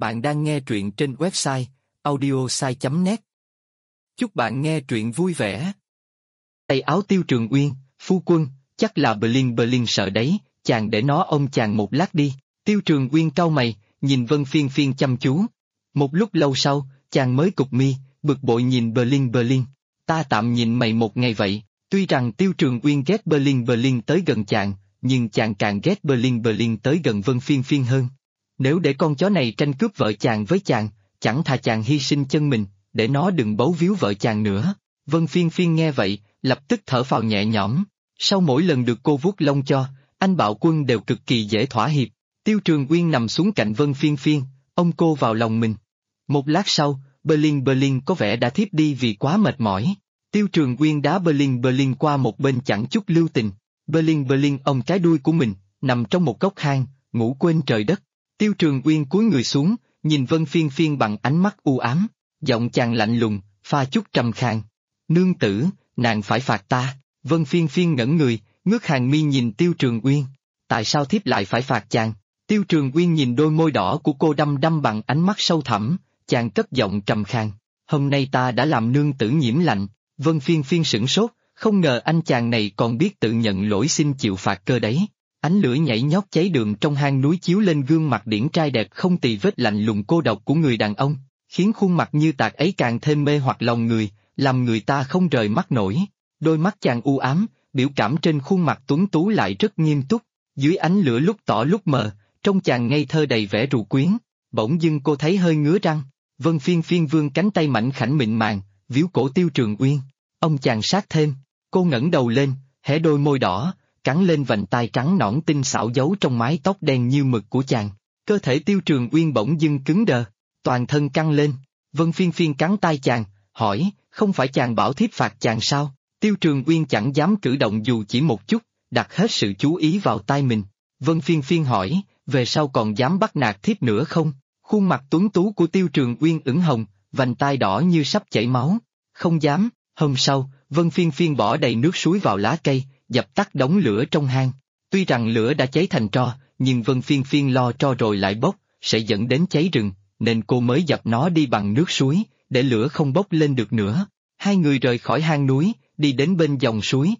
Bạn đang nghe truyện trên website audiosai.net. Chúc bạn nghe truyện vui vẻ. Tay áo Tiêu Trường Uyên, phu quân, chắc là Blin Blin sợ đấy, chàng để nó ôm chàng một lát đi. Tiêu Trường Uyên cau mày, nhìn Vân Phiên Phiên chăm chú. Một lúc lâu sau, chàng mới cụp mi, bực bội nhìn Blin Blin. Ta tạm nhìn mày một ngày vậy. Tuy rằng Tiêu Trường Uyên ghét Blin Blin tới gần chàng, nhưng chàng càng ghét Blin Blin tới gần Vân Phiên Phiên hơn. Nếu để con chó này tranh cướp vợ chàng với chàng, chẳng thà chàng hy sinh chân mình, để nó đừng bấu víu vợ chàng nữa. Vân Phiên Phiên nghe vậy, lập tức thở phào nhẹ nhõm. Sau mỗi lần được cô vuốt lông cho, anh Bạo Quân đều cực kỳ dễ thỏa hiệp. Tiêu Trường Uyên nằm xuống cạnh Vân Phiên Phiên, ôm cô vào lòng mình. Một lát sau, Blin Blin có vẻ đã thiếp đi vì quá mệt mỏi. Tiêu Trường Uyên đá Blin Blin qua một bên chẳng chút lưu tình. Blin Blin ôm cái đuôi của mình, nằm trong một góc hang, ngủ quên trời đất. Tiêu Trường Uyên cúi người xuống, nhìn Vân Phiên Phiên bằng ánh mắt u ám, giọng chàng lạnh lùng, pha chút trầm khàn. Nương tử, nàng phải phạt ta. Vân Phiên Phiên ngẩn người, ngước hàng mi nhìn Tiêu Trường Uyên. Tại sao thiếp lại phải phạt chàng? Tiêu Trường Uyên nhìn đôi môi đỏ của cô đăm đăm bằng ánh mắt sâu thẳm, chàng cất giọng trầm khàn. Hôm nay ta đã làm nương tử nhiễm lạnh. Vân Phiên Phiên sửng sốt, không ngờ anh chàng này còn biết tự nhận lỗi xin chịu phạt cơ đấy. Ánh lửa nhảy nhót cháy đường trong hang núi chiếu lên gương mặt điển trai đẹp không tì vết lạnh lùng cô độc của người đàn ông, khiến khuôn mặt như tạc ấy càng thêm mê hoặc lòng người, làm người ta không rời mắt nổi. Đôi mắt chàng u ám, biểu cảm trên khuôn mặt tuấn tú lại rất nghiêm túc, dưới ánh lửa lúc tỏ lúc mờ, trông chàng ngây thơ đầy vẻ rù quyến. Bỗng dưng cô thấy hơi ngứa răng, Vân Phiên Phiên vươn cánh tay mảnh khảnh mịn màng, víu cổ Tiêu Trường Uyên. Ông chàng sát thêm, cô ngẩng đầu lên, hé đôi môi đỏ, cắn lên vành tai trắng nõn tinh xảo giấu trong mái tóc đen như mực của chàng. Cơ thể Tiêu Trường Uyên bỗng dưng cứng đờ, toàn thân căng lên. Vân Phiên Phiên cắn tai chàng, hỏi, không phải chàng bảo thiếp phạt chàng sao? Tiêu Trường Uyên chẳng dám cử động dù chỉ một chút, đặt hết sự chú ý vào tai mình. Vân Phiên Phiên hỏi, về sau còn dám bắt nạt thiếp nữa không? Khuôn mặt tuấn tú của Tiêu Trường Uyên ửng hồng, vành tai đỏ như sắp chảy máu. Không dám. Hôm sau, Vân Phiên Phiên bỏ đầy nước suối vào lá cây, dập tắt đống lửa trong hang. Tuy rằng lửa đã cháy thành tro, nhưng Vân Phiên Phiên lo tro rồi lại bốc, sẽ dẫn đến cháy rừng, nên cô mới dập nó đi bằng nước suối, để lửa không bốc lên được nữa. Hai người rời khỏi hang núi, đi đến bên dòng suối.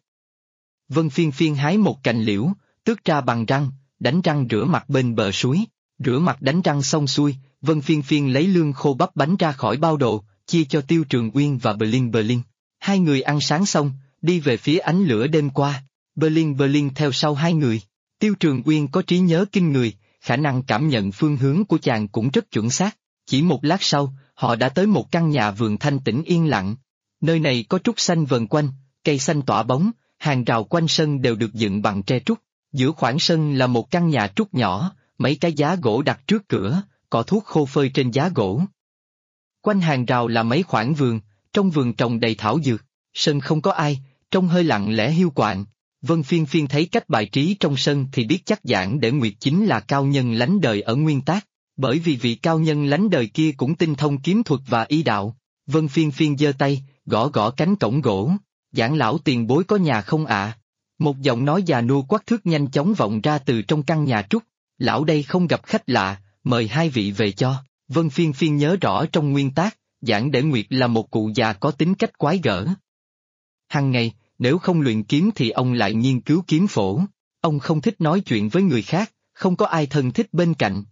Vân Phiên Phiên hái một cành liễu, tước ra bằng răng, đánh răng rửa mặt bên bờ suối. Rửa mặt đánh răng xong xuôi, Vân Phiên Phiên lấy lương khô bắp bánh ra khỏi bao đồ, chia cho Tiêu Trường Uyên và Blin Blin. Hai người ăn sáng xong, đi về phía ánh lửa đêm qua. Blin Blin theo sau hai người. Tiêu Trường Uyên có trí nhớ kinh người, khả năng cảm nhận phương hướng của chàng cũng rất chuẩn xác. Chỉ một lát sau, họ đã tới một căn nhà vườn thanh tĩnh yên lặng. Nơi này có trúc xanh vần quanh, cây xanh tỏa bóng, hàng rào quanh sân đều được dựng bằng tre trúc. Giữa khoảng sân là một căn nhà trúc nhỏ, mấy cái giá gỗ đặt trước cửa, cỏ thuốc khô phơi trên giá gỗ. Quanh hàng rào là mấy khoảng vườn, trong vườn trồng đầy thảo dược. Sân không có ai, trông hơi lặng lẽ hiu quạnh. Vân Phiên Phiên thấy cách bài trí trong sân thì biết chắc Giảng Để Nguyệt chính là cao nhân lánh đời ở Nguyên Tác, bởi vì vị cao nhân lánh đời kia cũng tinh thông kiếm thuật và y đạo. Vân Phiên Phiên giơ tay, gõ gõ cánh cổng gỗ. Giảng lão tiền bối có nhà không ạ? Một giọng nói già nua quắc thước nhanh chóng vọng ra từ trong căn nhà trúc. Lão đây không gặp khách lạ, mời hai vị về cho. Vân Phiên Phiên nhớ rõ trong Nguyên Tác, Giảng Để Nguyệt là một cụ già có tính cách quái gở. Hằng ngày, nếu không luyện kiếm thì ông lại nghiên cứu kiếm phổ. Ông không thích nói chuyện với người khác, không có ai thân thích bên cạnh.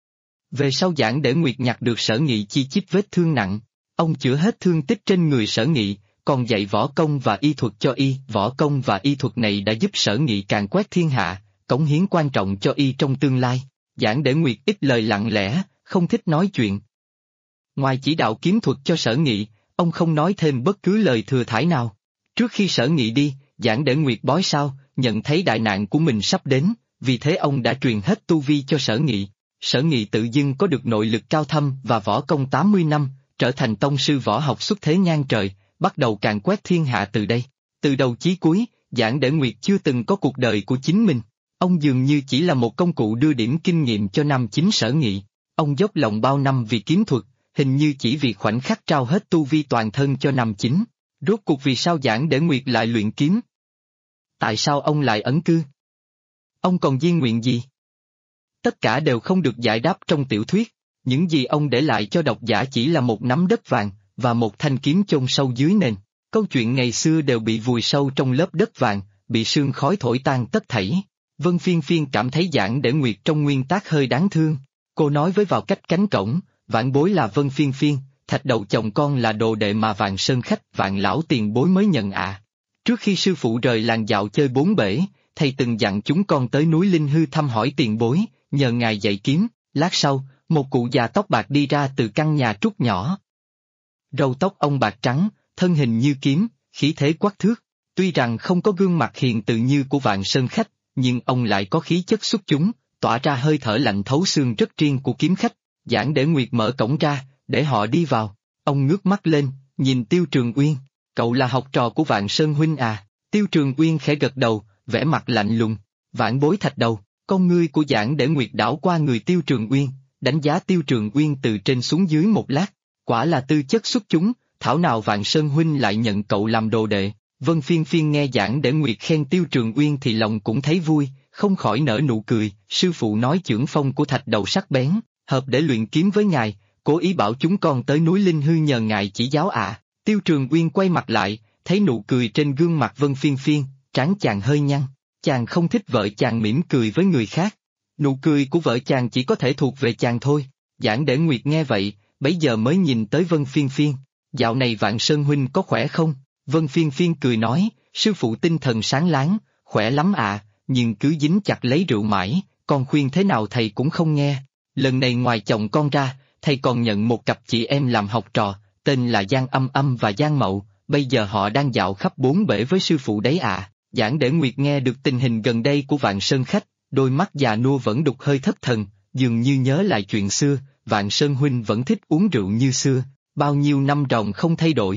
Về sau Giảng Để Nguyệt nhặt được Sở Nghị chi chít vết thương nặng. Ông chữa hết thương tích trên người Sở Nghị, còn dạy võ công và y thuật cho y. Võ công và y thuật này đã giúp Sở Nghị càn quét thiên hạ, cống hiến quan trọng cho y trong tương lai. Giảng Để Nguyệt ít lời lặng lẽ, không thích nói chuyện. Ngoài chỉ đạo kiếm thuật cho Sở Nghị, ông không nói thêm bất cứ lời thừa thãi nào. Trước khi Sở Nghị đi, Giảng Để Nguyệt bói sao, nhận thấy đại nạn của mình sắp đến, vì thế ông đã truyền hết tu vi cho Sở Nghị. Sở Nghị tự dưng có được nội lực cao thâm và võ công 80 năm, trở thành tông sư võ học xuất thế ngang trời, bắt đầu càn quét thiên hạ từ đây. Từ đầu chí cuối, Giảng Để Nguyệt chưa từng có cuộc đời của chính mình. Ông dường như chỉ là một công cụ đưa điểm kinh nghiệm cho nam chính Sở Nghị. Ông dốc lòng bao năm vì kiếm thuật, hình như chỉ vì khoảnh khắc trao hết tu vi toàn thân cho nam chính. Rốt cuộc vì sao Giảng Để Nguyệt lại luyện kiếm? Tại sao ông lại ẩn cư? Ông còn di nguyện gì? Tất cả đều không được giải đáp trong tiểu thuyết. Những gì ông để lại cho độc giả chỉ là một nắm đất vàng, và một thanh kiếm chôn sâu dưới nền. Câu chuyện ngày xưa đều bị vùi sâu trong lớp đất vàng, bị sương khói thổi tan tất thảy. Vân Phiên Phiên cảm thấy Giảng Để Nguyệt trong nguyên tác hơi đáng thương. Cô nói với vào cách cánh cổng, vãn bối là Vân Phiên Phiên, thạch đầu chồng con là đồ đệ mà Vạn Sơn khách Vạn lão tiền bối mới nhận ạ. Trước khi sư phụ rời làng dạo chơi bốn bể, thầy từng dặn chúng con tới núi Linh Hư thăm hỏi tiền bối, nhờ ngài dạy kiếm. Lát sau, một cụ già tóc bạc đi ra từ căn nhà trúc nhỏ. Râu tóc ông bạc trắng, thân hình như kiếm, khí thế quắc thước. Tuy rằng không có gương mặt hiền từ như của Vạn Sơn khách, nhưng ông lại có khí chất xuất chúng, tỏa ra hơi thở lạnh thấu xương rất riêng của kiếm khách. Giảng Để Nguyệt mở cổng ra, để họ đi vào. Ông ngước mắt lên, nhìn Tiêu Trường Uyên. Cậu là học trò của Vạn Sơn huynh à? Tiêu Trường Uyên khẽ gật đầu, vẻ mặt lạnh lùng. Vãn bối thạch đầu. Con ngươi của Giảng Để Nguyệt đảo qua người Tiêu Trường Uyên, đánh giá Tiêu Trường Uyên từ trên xuống dưới một lát. Quả là tư chất xuất chúng, thảo nào Vạn Sơn huynh lại nhận cậu làm đồ đệ. Vân Phiên Phiên nghe Giảng Để Nguyệt khen Tiêu Trường Uyên thì lòng cũng thấy vui, không khỏi nở nụ cười. Sư phụ nói chưởng phong của thạch đầu sắc bén, hợp để luyện kiếm với ngài, cố ý bảo chúng con tới núi Linh Hư nhờ ngài chỉ giáo ạ. Tiêu Trường Uyên quay mặt lại, thấy nụ cười trên gương mặt Vân Phiên Phiên, trán chàng hơi nhăn. Chàng không thích vợ chàng mỉm cười với người khác. Nụ cười của vợ chàng chỉ có thể thuộc về chàng thôi. Giảng Để Nguyệt nghe vậy, bấy giờ mới nhìn tới Vân Phiên Phiên. Dạo này Vạn Sơn huynh có khỏe không? Vân Phiên Phiên cười nói, sư phụ tinh thần sáng láng, khỏe lắm ạ, nhưng cứ dính chặt lấy rượu mãi, con khuyên thế nào thầy cũng không nghe. Lần này ngoài chồng con ra, thầy còn nhận một cặp chị em làm học trò, tên là Giang Âm Âm và Giang Mậu, bây giờ họ đang dạo khắp bốn bể với sư phụ đấy ạ. Giảng Để Nguyệt nghe được tình hình gần đây của Vạn Sơn khách, đôi mắt già nua vẫn đục hơi thất thần, dường như nhớ lại chuyện xưa. Vạn Sơn huynh vẫn thích uống rượu như xưa, bao nhiêu năm ròng không thay đổi.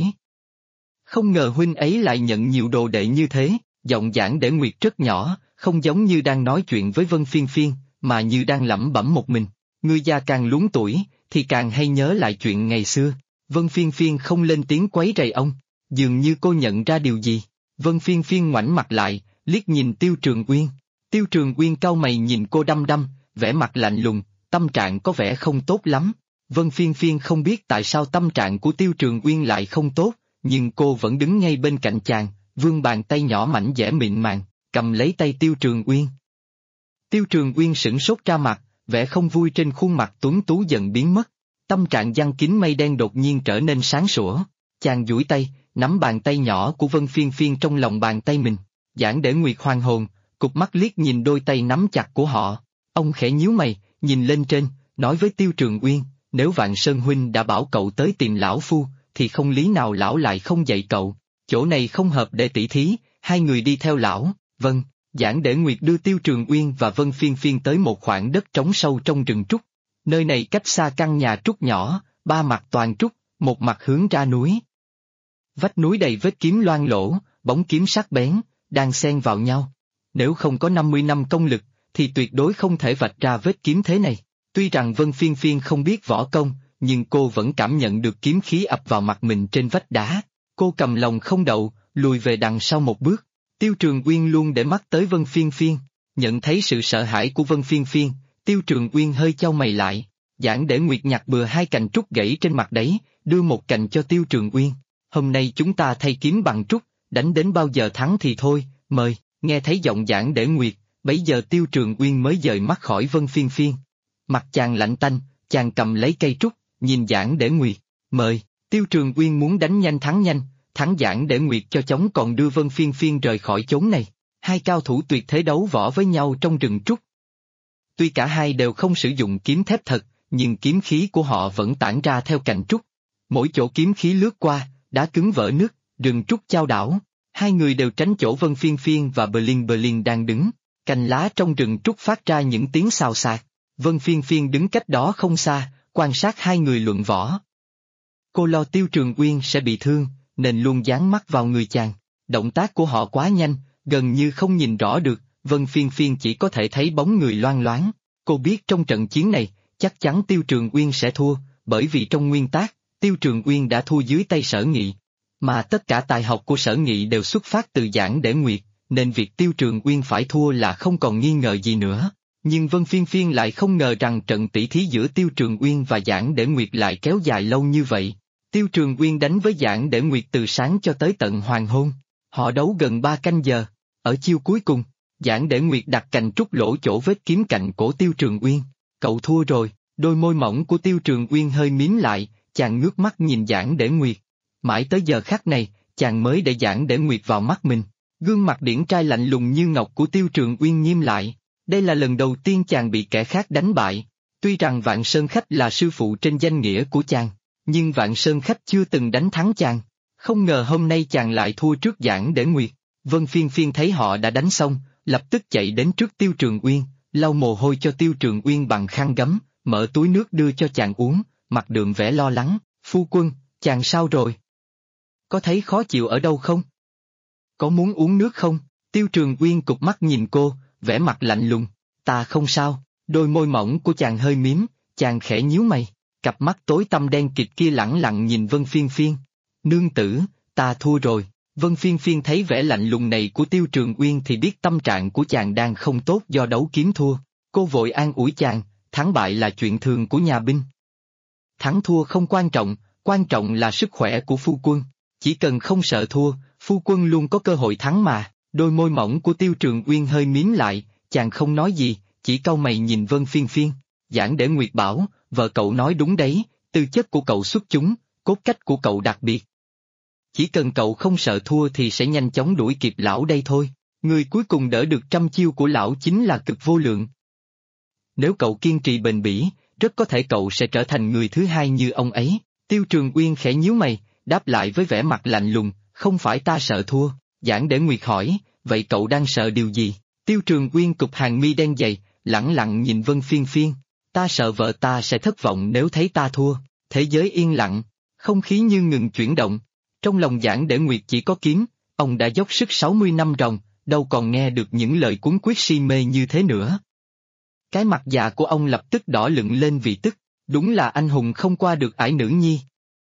Không ngờ huynh ấy lại nhận nhiều đồ đệ như thế. Giọng Giảng Để Nguyệt rất nhỏ, không giống như đang nói chuyện với Vân Phiên Phiên, mà như đang lẩm bẩm một mình. Người già càng luống tuổi, thì càng hay nhớ lại chuyện ngày xưa. Vân Phiên Phiên không lên tiếng quấy rầy ông, dường như cô nhận ra điều gì. Vân Phiên Phiên ngoảnh mặt lại, liếc nhìn Tiêu Trường Uyên. Tiêu Trường Uyên cau mày nhìn cô đăm đăm, vẻ mặt lạnh lùng, tâm trạng có vẻ không tốt lắm. Vân Phiên Phiên không biết tại sao tâm trạng của Tiêu Trường Uyên lại không tốt, nhưng cô vẫn đứng ngay bên cạnh chàng, vươn bàn tay nhỏ mảnh dẻ mịn màng, cầm lấy tay Tiêu Trường Uyên. Tiêu Trường Uyên sửng sốt ra mặt, vẻ không vui trên khuôn mặt tuấn tú dần biến mất. Tâm trạng giăng kín mây đen đột nhiên trở nên sáng sủa. Chàng duỗi tay, nắm bàn tay nhỏ của Vân Phiên Phiên trong lòng bàn tay mình. Giảng Để Nguyệt hoàn hồn, cụp mắt liếc nhìn đôi tay nắm chặt của họ. Ông khẽ nhíu mày, nhìn lên trên, nói với Tiêu Trường Uyên, nếu Vạn Sơn huynh đã bảo cậu tới tìm lão phu, thì không lý nào lão lại không dạy cậu. Chỗ này không hợp để tỉ thí, hai người đi theo lão. Vâng. Giảng Để Nguyệt đưa Tiêu Trường Uyên và Vân Phiên Phiên tới một khoảng đất trống sâu trong rừng trúc. Nơi này cách xa căn nhà trúc nhỏ, ba mặt toàn trúc, một mặt hướng ra núi. Vách núi đầy vết kiếm loang lổ, bóng kiếm sắc bén, đang xen vào nhau. Nếu không có 50 năm công lực, thì tuyệt đối không thể vạch ra vết kiếm thế này. Tuy rằng Vân Phiên Phiên không biết võ công, nhưng cô vẫn cảm nhận được kiếm khí ập vào mặt mình trên vách đá. Cô cầm lòng không đậu, lùi về đằng sau một bước. Tiêu Trường Uyên luôn để mắt tới Vân Phiên Phiên, nhận thấy sự sợ hãi của Vân Phiên Phiên, Tiêu Trường Uyên hơi chau mày lại. Giảng Để Nguyệt nhặt bừa hai cành trúc gãy trên mặt đấy, đưa một cành cho Tiêu Trường Uyên. Hôm nay chúng ta thay kiếm bằng trúc, đánh đến bao giờ thắng thì thôi, mời. Nghe thấy giọng Giảng Để Nguyệt, bấy giờ Tiêu Trường Uyên mới dời mắt khỏi Vân Phiên Phiên. Mặt chàng lạnh tanh, chàng cầm lấy cây trúc, nhìn Giảng Để Nguyệt, mời. Tiêu Trường Uyên muốn đánh nhanh, thắng Giảng Để Nguyệt cho chóng còn đưa Vân Phiên Phiên rời khỏi chốn này. Hai cao thủ tuyệt thế đấu võ với nhau trong rừng trúc. Tuy cả hai đều không sử dụng kiếm thép thật, nhưng kiếm khí của họ vẫn tản ra theo cành trúc. Mỗi chỗ kiếm khí lướt qua, đá cứng vỡ nứt, rừng trúc chao đảo. Hai người đều tránh chỗ Vân Phiên Phiên và Berlin đang đứng. Cành lá trong rừng trúc phát ra những tiếng xào xạc. Vân Phiên Phiên đứng cách đó không xa, quan sát hai người luận võ. Cô lo Tiêu Trường Uyên sẽ bị thương, nên luôn dán mắt vào người chàng. Động tác của họ quá nhanh, gần như không nhìn rõ được, Vân Phiên Phiên chỉ có thể thấy bóng người loang loáng. Cô biết trong trận chiến này, chắc chắn Tiêu Trường Uyên sẽ thua, bởi vì trong nguyên tác, Tiêu Trường Uyên đã thua dưới tay Sở Nghị. Mà tất cả tài học của Sở Nghị đều xuất phát từ Giảng Để Nguyệt, nên việc Tiêu Trường Uyên phải thua là không còn nghi ngờ gì nữa. Nhưng Vân Phiên Phiên lại không ngờ rằng trận tỷ thí giữa Tiêu Trường Uyên và Giảng Để Nguyệt lại kéo dài lâu như vậy. Tiêu Trường Uyên đánh với Giảng Để Nguyệt từ sáng cho tới tận hoàng hôn. Họ đấu gần 3 canh giờ. Ở chiêu cuối cùng, Giảng Để Nguyệt đặt cành trúc lỗ chỗ vết kiếm cạnh cổ Tiêu Trường Uyên. Cậu thua rồi, đôi môi mỏng của Tiêu Trường Uyên hơi mím lại, chàng ngước mắt nhìn Giảng Để Nguyệt. Mãi tới giờ khắc này, chàng mới để Giảng Để Nguyệt vào mắt mình. Gương mặt điển trai lạnh lùng như ngọc của Tiêu Trường Uyên nghiêm lại. Đây là lần đầu tiên chàng bị kẻ khác đánh bại. Tuy rằng Vạn Sơn Khách là sư phụ trên danh nghĩa của chàng, nhưng Vạn Sơn Khách chưa từng đánh thắng chàng. Không ngờ hôm nay chàng lại thua trước Giảng Để Nguyệt. Vân Phiên Phiên thấy họ đã đánh xong, lập tức chạy đến trước Tiêu Trường Uyên, lau mồ hôi cho Tiêu Trường Uyên bằng khăn gấm, mở túi nước đưa cho chàng uống, mặt đượm vẻ lo lắng. Phu quân, chàng sao rồi? Có thấy khó chịu ở đâu không? Có muốn uống nước không? Tiêu Trường Uyên cụp mắt nhìn cô, vẻ mặt lạnh lùng. Ta không sao. Đôi môi mỏng của chàng hơi mím, chàng khẽ nhíu mày, cặp mắt tối tăm đen kịt kia lẳng lặng nhìn Vân Phiên Phiên. Nương tử, ta thua rồi. Vân Phiên Phiên thấy vẻ lạnh lùng này của Tiêu Trường Uyên thì biết tâm trạng của chàng đang không tốt do đấu kiếm thua. Cô vội an ủi chàng, thắng bại là chuyện thường của nhà binh. Thắng thua không quan trọng là sức khỏe của phu quân. Chỉ cần không sợ thua, phu quân luôn có cơ hội thắng mà. Đôi môi mỏng của Tiêu Trường Uyên hơi mím lại, chàng không nói gì, chỉ cau mày nhìn Vân Phiên Phiên. Giảng Để Nguyệt bảo, vợ cậu nói đúng đấy, tư chất của cậu xuất chúng, cốt cách của cậu đặc biệt. Chỉ cần cậu không sợ thua thì sẽ nhanh chóng đuổi kịp lão đây thôi. Người cuối cùng đỡ được 100 chiêu của lão chính là Cực Vô Lượng. Nếu cậu kiên trì bền bỉ, rất có thể cậu sẽ trở thành người thứ hai như ông ấy. Tiêu Trường Uyên khẽ nhíu mày, đáp lại với vẻ mặt lạnh lùng, không phải ta sợ thua. Giảng Để Nguyệt hỏi, vậy cậu đang sợ điều gì? Tiêu Trường Uyên cụp hàng mi đen dày, lẳng lặng nhìn Vân Phiên Phiên. Ta sợ vợ ta sẽ thất vọng nếu thấy ta thua. Thế giới yên lặng, không khí như ngừng chuyển động. Trong lòng Giảng Để Nguyệt chỉ có kiếm, ông đã dốc sức 60 năm ròng, đâu còn nghe được những lời cuốn quyết si mê như thế nữa. Cái mặt già của ông lập tức đỏ lựng lên vì tức, đúng là anh hùng không qua được ải nữ nhi.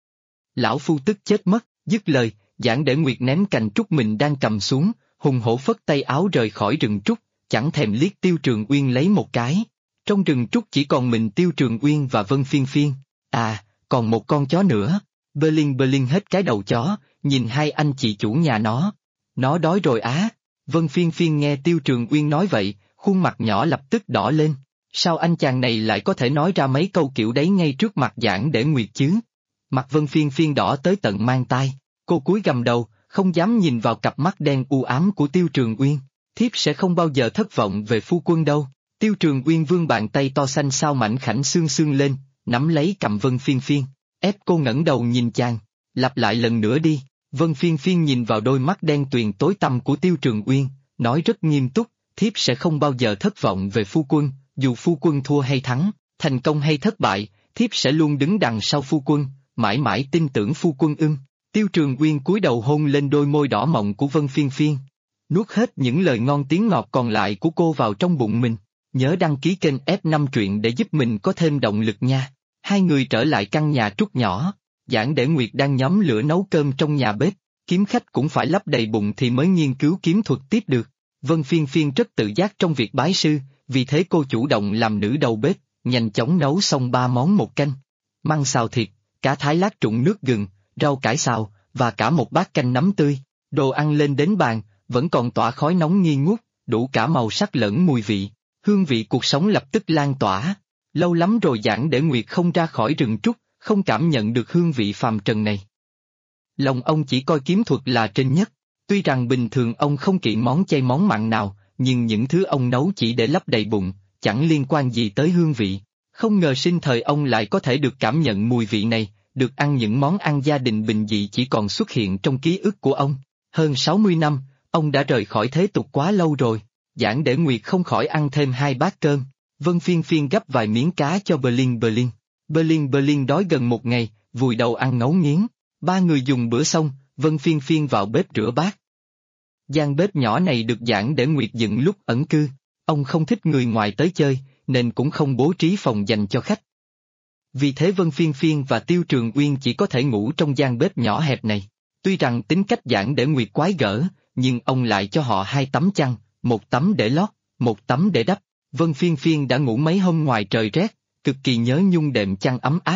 Lão phu tức chết mất, dứt lời, Giảng Để Nguyệt ném cành trúc mình đang cầm xuống, hùng hổ phất tay áo rời khỏi rừng trúc, chẳng thèm liếc Tiêu Trường Uyên lấy một cái. Trong rừng trúc chỉ còn mình Tiêu Trường Uyên và Vân Phiên Phiên. À, còn một con chó nữa. Berlin hết cái đầu chó, nhìn hai anh chị chủ nhà nó. Nó đói rồi á. Vân Phiên Phiên nghe Tiêu Trường Uyên nói vậy, khuôn mặt nhỏ lập tức đỏ lên. Sao anh chàng này lại có thể nói ra mấy câu kiểu đấy ngay trước mặt Giảng Để Nguyệt chứ? Mặt Vân Phiên Phiên đỏ tới tận mang tai. Cô cúi gằm đầu, không dám nhìn vào cặp mắt đen u ám của Tiêu Trường Uyên. Thiếp sẽ không bao giờ thất vọng về phu quân đâu. Tiêu Trường Uyên vươn bàn tay to xanh xao mảnh khảnh xương xương lên, nắm lấy cầm Vân Phiên Phiên, ép cô ngẩng đầu nhìn chàng. Lặp lại lần nữa đi. Vân Phiên Phiên nhìn vào đôi mắt đen tuyền tối tăm của Tiêu Trường Uyên, nói rất nghiêm túc, thiếp sẽ không bao giờ thất vọng về phu quân, dù phu quân thua hay thắng, thành công hay thất bại, thiếp sẽ luôn đứng đằng sau phu quân, mãi mãi tin tưởng phu quân ưng. Tiêu Trường Uyên cúi đầu hôn lên đôi môi đỏ mọng của Vân Phiên Phiên, nuốt hết những lời ngon tiếng ngọt còn lại của cô vào trong bụng mình. Nhớ đăng ký kênh F5 truyện để giúp mình có thêm động lực nha. Hai người trở lại căn nhà trúc nhỏ, Giảng Để Nguyệt đang nhóm lửa nấu cơm trong nhà bếp, kiếm khách cũng phải lấp đầy bụng thì mới nghiên cứu kiếm thuật tiếp được. Vân Phiên Phiên rất tự giác trong việc bái sư, vì thế cô chủ động làm nữ đầu bếp, nhanh chóng nấu xong 3 món một canh. Măng xào thịt, cá thái lát trụng nước gừng, rau cải xào, và cả một bát canh nấm tươi. Đồ ăn lên đến bàn, vẫn còn tỏa khói nóng nghi ngút, đủ cả màu sắc lẫn mùi vị. Hương vị cuộc sống lập tức lan tỏa. Lâu lắm rồi Giảng Để Nguyệt không ra khỏi rừng trúc, không cảm nhận được hương vị phàm trần này. Lòng ông chỉ coi kiếm thuật là trên nhất. Tuy rằng bình thường ông không kỵ món chay món mặn nào, nhưng những thứ ông nấu chỉ để lấp đầy bụng, chẳng liên quan gì tới hương vị. Không ngờ sinh thời ông lại có thể được cảm nhận mùi vị này, được ăn những món ăn gia đình bình dị chỉ còn xuất hiện trong ký ức của ông. Hơn 60 năm, ông đã rời khỏi thế tục quá lâu rồi. Giảng Để Nguyệt không khỏi ăn thêm 2 bát cơm. Vân Phiên Phiên gấp vài miếng cá cho Berlin đói gần một ngày, vùi đầu ăn ngấu nghiến. Ba người dùng bữa xong, Vân Phiên Phiên vào bếp rửa bát. Gian bếp nhỏ này được Giảng Để Nguyệt dựng lúc ẩn cư. Ông không thích người ngoài tới chơi, nên cũng không bố trí phòng dành cho khách. Vì thế Vân Phiên Phiên và Tiêu Trường Uyên chỉ có thể ngủ trong gian bếp nhỏ hẹp này. Tuy rằng tính cách Giảng Để Nguyệt quái gở, nhưng ông lại cho họ 2 tấm chăn, một tấm để lót, một tấm để đắp. Vân Phiên Phiên đã ngủ mấy hôm ngoài trời rét, cực kỳ nhớ nhung đệm chăn ấm áp.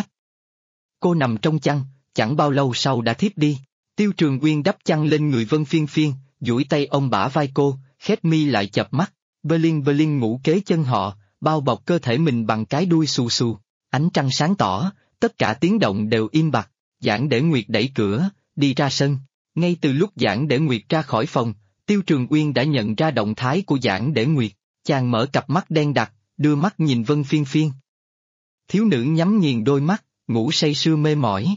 Cô nằm trong chăn, chẳng bao lâu sau đã thiếp đi. Tiêu Trường Uyên đắp chăn lên người Vân Phiên Phiên, duỗi tay ôm bả vai cô, khép mi lại chợp mắt. Berlin ngủ kế chân họ, bao bọc cơ thể mình bằng cái đuôi xù xù. Ánh trăng sáng tỏ, tất cả tiếng động đều im bặt. Giảng Để Nguyệt đẩy cửa, đi ra sân. Ngay từ lúc Giảng Để Nguyệt ra khỏi phòng, Tiêu Trường Uyên đã nhận ra động thái của Giảng Để Nguyệt. Chàng mở cặp mắt đen đặc, đưa mắt nhìn Vân Phiên Phiên. Thiếu nữ nhắm nghiền đôi mắt, ngủ say sưa mê mỏi.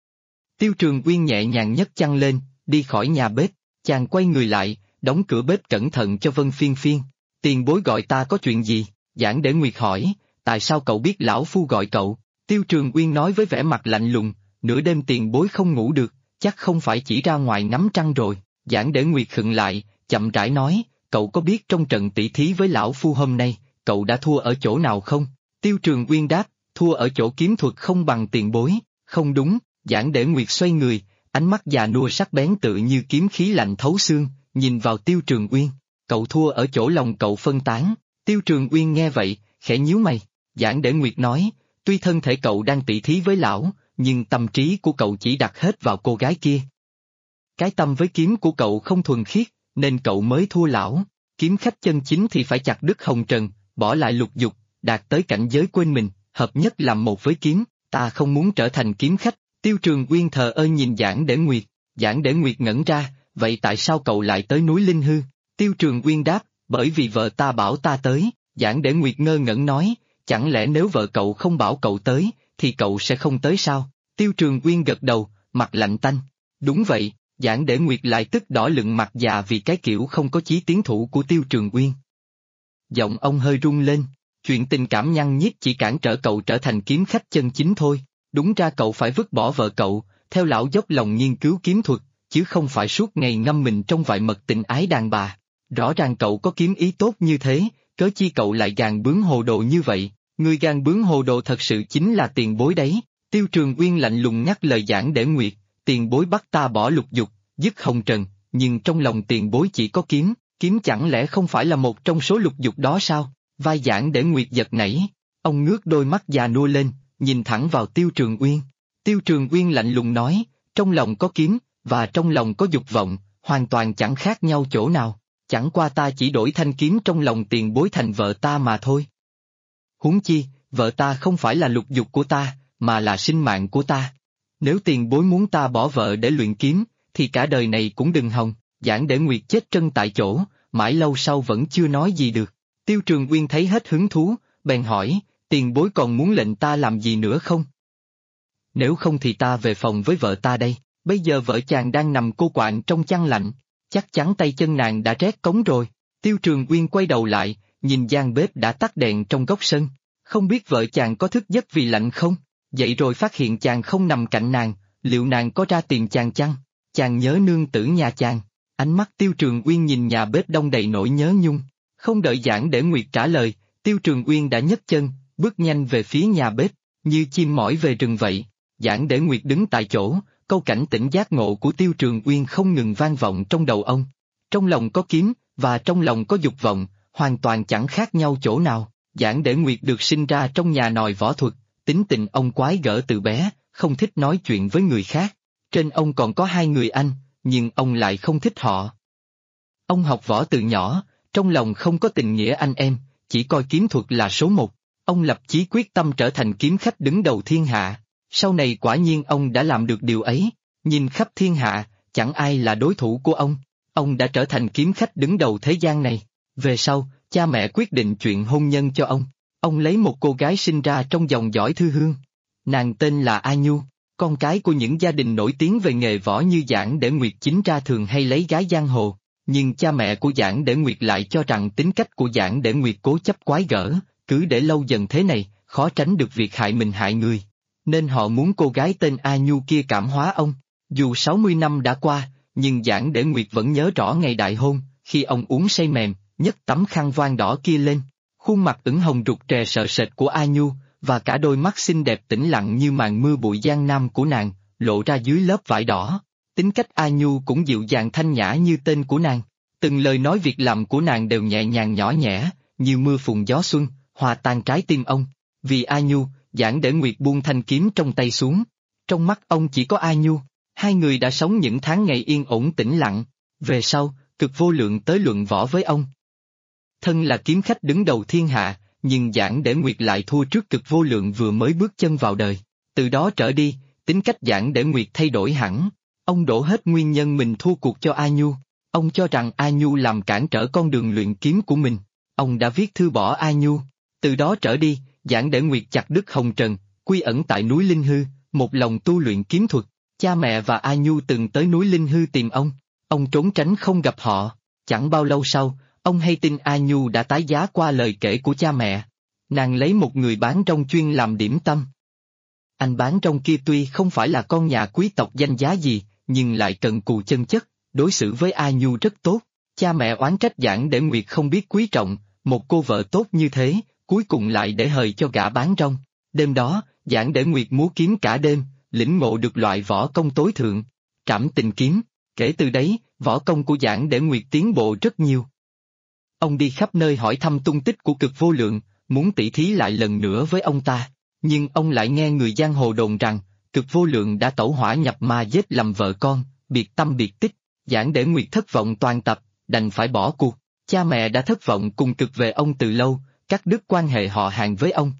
Tiêu Trường Uyên nhẹ nhàng nhấc chăn lên, đi khỏi nhà bếp. Chàng quay người lại, đóng cửa bếp cẩn thận cho Vân Phiên Phiên. Tiền bối gọi ta có chuyện gì? Giảng Để Nguyệt hỏi, tại sao cậu biết lão phu gọi cậu? Tiêu Trường Uyên nói với vẻ mặt lạnh lùng, nửa đêm tiền bối không ngủ được, chắc không phải chỉ ra ngoài ngắm trăng rồi. Giảng Để Nguyệt khựng lại, chậm rãi nói, cậu có biết trong trận tỷ thí với lão phu hôm nay, cậu đã thua ở chỗ nào không? Tiêu Trường Uyên đáp, thua ở chỗ kiếm thuật không bằng tiền bối. Không đúng. Giảng Để Nguyệt xoay người, ánh mắt già nua sắc bén tự như kiếm khí lạnh thấu xương, nhìn vào Tiêu Trường Uyên. Cậu thua ở chỗ lòng cậu phân tán. Tiêu Trường Uyên nghe vậy, khẽ nhíu mày. Giảng Để Nguyệt nói, tuy thân thể cậu đang tỷ thí với lão, nhưng tâm trí của cậu chỉ đặt hết vào cô gái kia. Cái tâm với kiếm của cậu không thuần khiết, nên cậu mới thua lão. Kiếm khách chân chính thì phải chặt đứt hồng trần, bỏ lại lục dục, đạt tới cảnh giới quên mình, hợp nhất làm một với kiếm. Ta không muốn trở thành kiếm khách. Tiêu Trường Uyên thờ ơ nhìn Giảng Để Nguyệt. Giảng Để Nguyệt ngẩn ra, vậy tại sao cậu lại tới núi Linh Hư? Tiêu Trường Uyên đáp, bởi vì vợ ta bảo ta tới. Giảng Để Nguyệt ngơ ngẩn nói, chẳng lẽ nếu vợ cậu không bảo cậu tới, thì cậu sẽ không tới sao? Tiêu Trường Uyên gật đầu, mặt lạnh tanh. Đúng vậy. Giảng Để Nguyệt lại tức đỏ lựng mặt già vì cái kiểu không có chí tiến thủ của Tiêu Trường Uyên. Giọng ông hơi rung lên, chuyện tình cảm nhăn nhít chỉ cản trở cậu trở thành kiếm khách chân chính thôi. Đúng ra cậu phải vứt bỏ vợ cậu, theo lão dốc lòng nghiên cứu kiếm thuật, chứ không phải suốt ngày ngâm mình trong vại mật tình ái đàn bà. Rõ ràng cậu có kiếm ý tốt như thế, cớ chi cậu lại gàn bướng hồ đồ như vậy? Người gàn bướng hồ đồ thật sự chính là tiền bối đấy. Tiêu Trường Uyên lạnh lùng nhắc lời Giảng Để Nguyệt, tiền bối bắt ta bỏ lục dục, dứt hồng trần, nhưng trong lòng tiền bối chỉ có kiếm, kiếm chẳng lẽ không phải là một trong số lục dục đó sao? Vai Giảng Để Nguyệt giật nảy, ông ngước đôi mắt già nua lên, nhìn thẳng vào Tiêu Trường Uyên. Tiêu Trường Uyên lạnh lùng nói, trong lòng có kiếm, và trong lòng có dục vọng, hoàn toàn chẳng khác nhau chỗ nào, chẳng qua ta chỉ đổi thanh kiếm trong lòng tiền bối thành vợ ta mà thôi. Huống chi, vợ ta không phải là lục dục của ta, mà là sinh mạng của ta. Nếu tiền bối muốn ta bỏ vợ để luyện kiếm, thì cả đời này cũng đừng hòng. Giảng Để Nguyệt chết trân tại chỗ, mãi lâu sau vẫn chưa nói gì được. Tiêu Trường Uyên thấy hết hứng thú, bèn hỏi, tiền bối còn muốn lệnh ta làm gì nữa không? Nếu không thì ta về phòng với vợ ta đây, bây giờ vợ chàng đang nằm cô quạnh trong chăn lạnh, chắc chắn tay chân nàng đã rét cống rồi. Tiêu Trường Uyên quay đầu lại, nhìn gian bếp đã tắt đèn trong góc sân, không biết vợ chàng có thức giấc vì lạnh không? Dậy rồi phát hiện chàng không nằm cạnh nàng, liệu nàng có ra tìm chàng chăng? Chàng nhớ nương tử nhà chàng. Ánh mắt Tiêu Trường Uyên nhìn nhà bếp đông đầy nỗi nhớ nhung. Không đợi Giảng Để Nguyệt trả lời, Tiêu Trường Uyên đã nhấc chân, bước nhanh về phía nhà bếp, như chim mỏi về rừng vậy. Giảng Để Nguyệt đứng tại chỗ, câu cảnh tỉnh giác ngộ của Tiêu Trường Uyên không ngừng vang vọng trong đầu ông. Trong lòng có kiếm, và trong lòng có dục vọng, hoàn toàn chẳng khác nhau chỗ nào. Giảng Để Nguyệt được sinh ra trong nhà nòi võ thuật, tính tình ông quái gở từ bé, không thích nói chuyện với người khác. Trên ông còn có 2 người anh, nhưng ông lại không thích họ. Ông học võ từ nhỏ, trong lòng không có tình nghĩa anh em, chỉ coi kiếm thuật là số 1. Ông lập chí quyết tâm trở thành kiếm khách đứng đầu thiên hạ. Sau này quả nhiên ông đã làm được điều ấy, nhìn khắp thiên hạ, chẳng ai là đối thủ của ông. Ông đã trở thành kiếm khách đứng đầu thế gian này. Về sau, cha mẹ quyết định chuyện hôn nhân cho ông. Ông lấy một cô gái sinh ra trong dòng dõi Thư Hương. Nàng tên là A Nhu, con cái của những gia đình nổi tiếng về nghề võ như Giảng Để Nguyệt chính ra thường hay lấy gái giang hồ. Nhưng cha mẹ của Giảng Để Nguyệt lại cho rằng tính cách của Giảng Để Nguyệt cố chấp quái gở, cứ để lâu dần thế này, khó tránh được việc hại mình hại người. Nên họ muốn cô gái tên A Nhu kia cảm hóa ông. Dù 60 năm đã qua, nhưng Giảng Để Nguyệt vẫn nhớ rõ ngày đại hôn, khi ông uống say mềm, nhấc tấm khăn voan đỏ kia lên. Khuôn mặt ửng hồng rụt rè sợ sệt của A Nhu, và cả đôi mắt xinh đẹp tĩnh lặng như màn mưa bụi giang nam của nàng, lộ ra dưới lớp vải đỏ. Tính cách A Nhu cũng dịu dàng thanh nhã như tên của nàng. Từng lời nói việc làm của nàng đều nhẹ nhàng nhỏ nhẹ, như mưa phùn gió xuân, hòa tan trái tim ông. Vì A Nhu, Giảng Để Nguyệt buông thanh kiếm trong tay xuống. Trong mắt ông chỉ có A Nhu. Hai người đã sống những tháng ngày yên ổn tĩnh lặng. Về sau, Cực Vô Lượng tới luận võ với ông. Thân là kiếm khách đứng đầu thiên hạ, nhưng Giảng Để Nguyệt lại thua trước Cực Vô Lượng vừa mới bước chân vào đời. Từ đó trở đi, tính cách Giảng Để Nguyệt thay đổi hẳn. Ông đổ hết nguyên nhân mình thua cuộc cho A Nhu. Ông cho rằng A Nhu làm cản trở con đường luyện kiếm của mình. Ông đã viết thư bỏ A Nhu. Từ đó trở đi, Giảng Để Nguyệt chặt đứt hồng trần, quy ẩn tại núi Linh Hư, một lòng tu luyện kiếm thuật. Cha mẹ và A Nhu từng tới núi Linh Hư tìm ông trốn tránh không gặp họ. Chẳng bao lâu sau, ông hay tin A Nhu đã tái giá qua lời kể của cha mẹ. Nàng lấy một người bán rong chuyên làm điểm tâm. Anh bán rong kia tuy không phải là con nhà quý tộc danh giá gì, nhưng lại cần cù chân chất, đối xử với A Nhu rất tốt. Cha mẹ oán trách Giảng Để Nguyệt không biết quý trọng, một cô vợ tốt như thế, cuối cùng lại để hời cho gã bán rong. Đêm đó, Giảng Để Nguyệt múa kiếm cả đêm, lĩnh ngộ được loại võ công tối thượng, Trảm Tình Kiếm. Kể từ đấy, võ công của Giảng Để Nguyệt tiến bộ rất nhiều. Ông đi khắp nơi hỏi thăm tung tích của Cực Vô Lượng, muốn tỉ thí lại lần nữa với ông ta. Nhưng ông lại nghe người giang hồ đồn rằng, Cực Vô Lượng đã tẩu hỏa nhập ma giết lầm vợ con, biệt tâm biệt tích. Giảng Để Nguyệt thất vọng toàn tập, đành phải bỏ cuộc. Cha mẹ đã thất vọng cùng cực về ông từ lâu, cắt đứt quan hệ họ hàng với ông.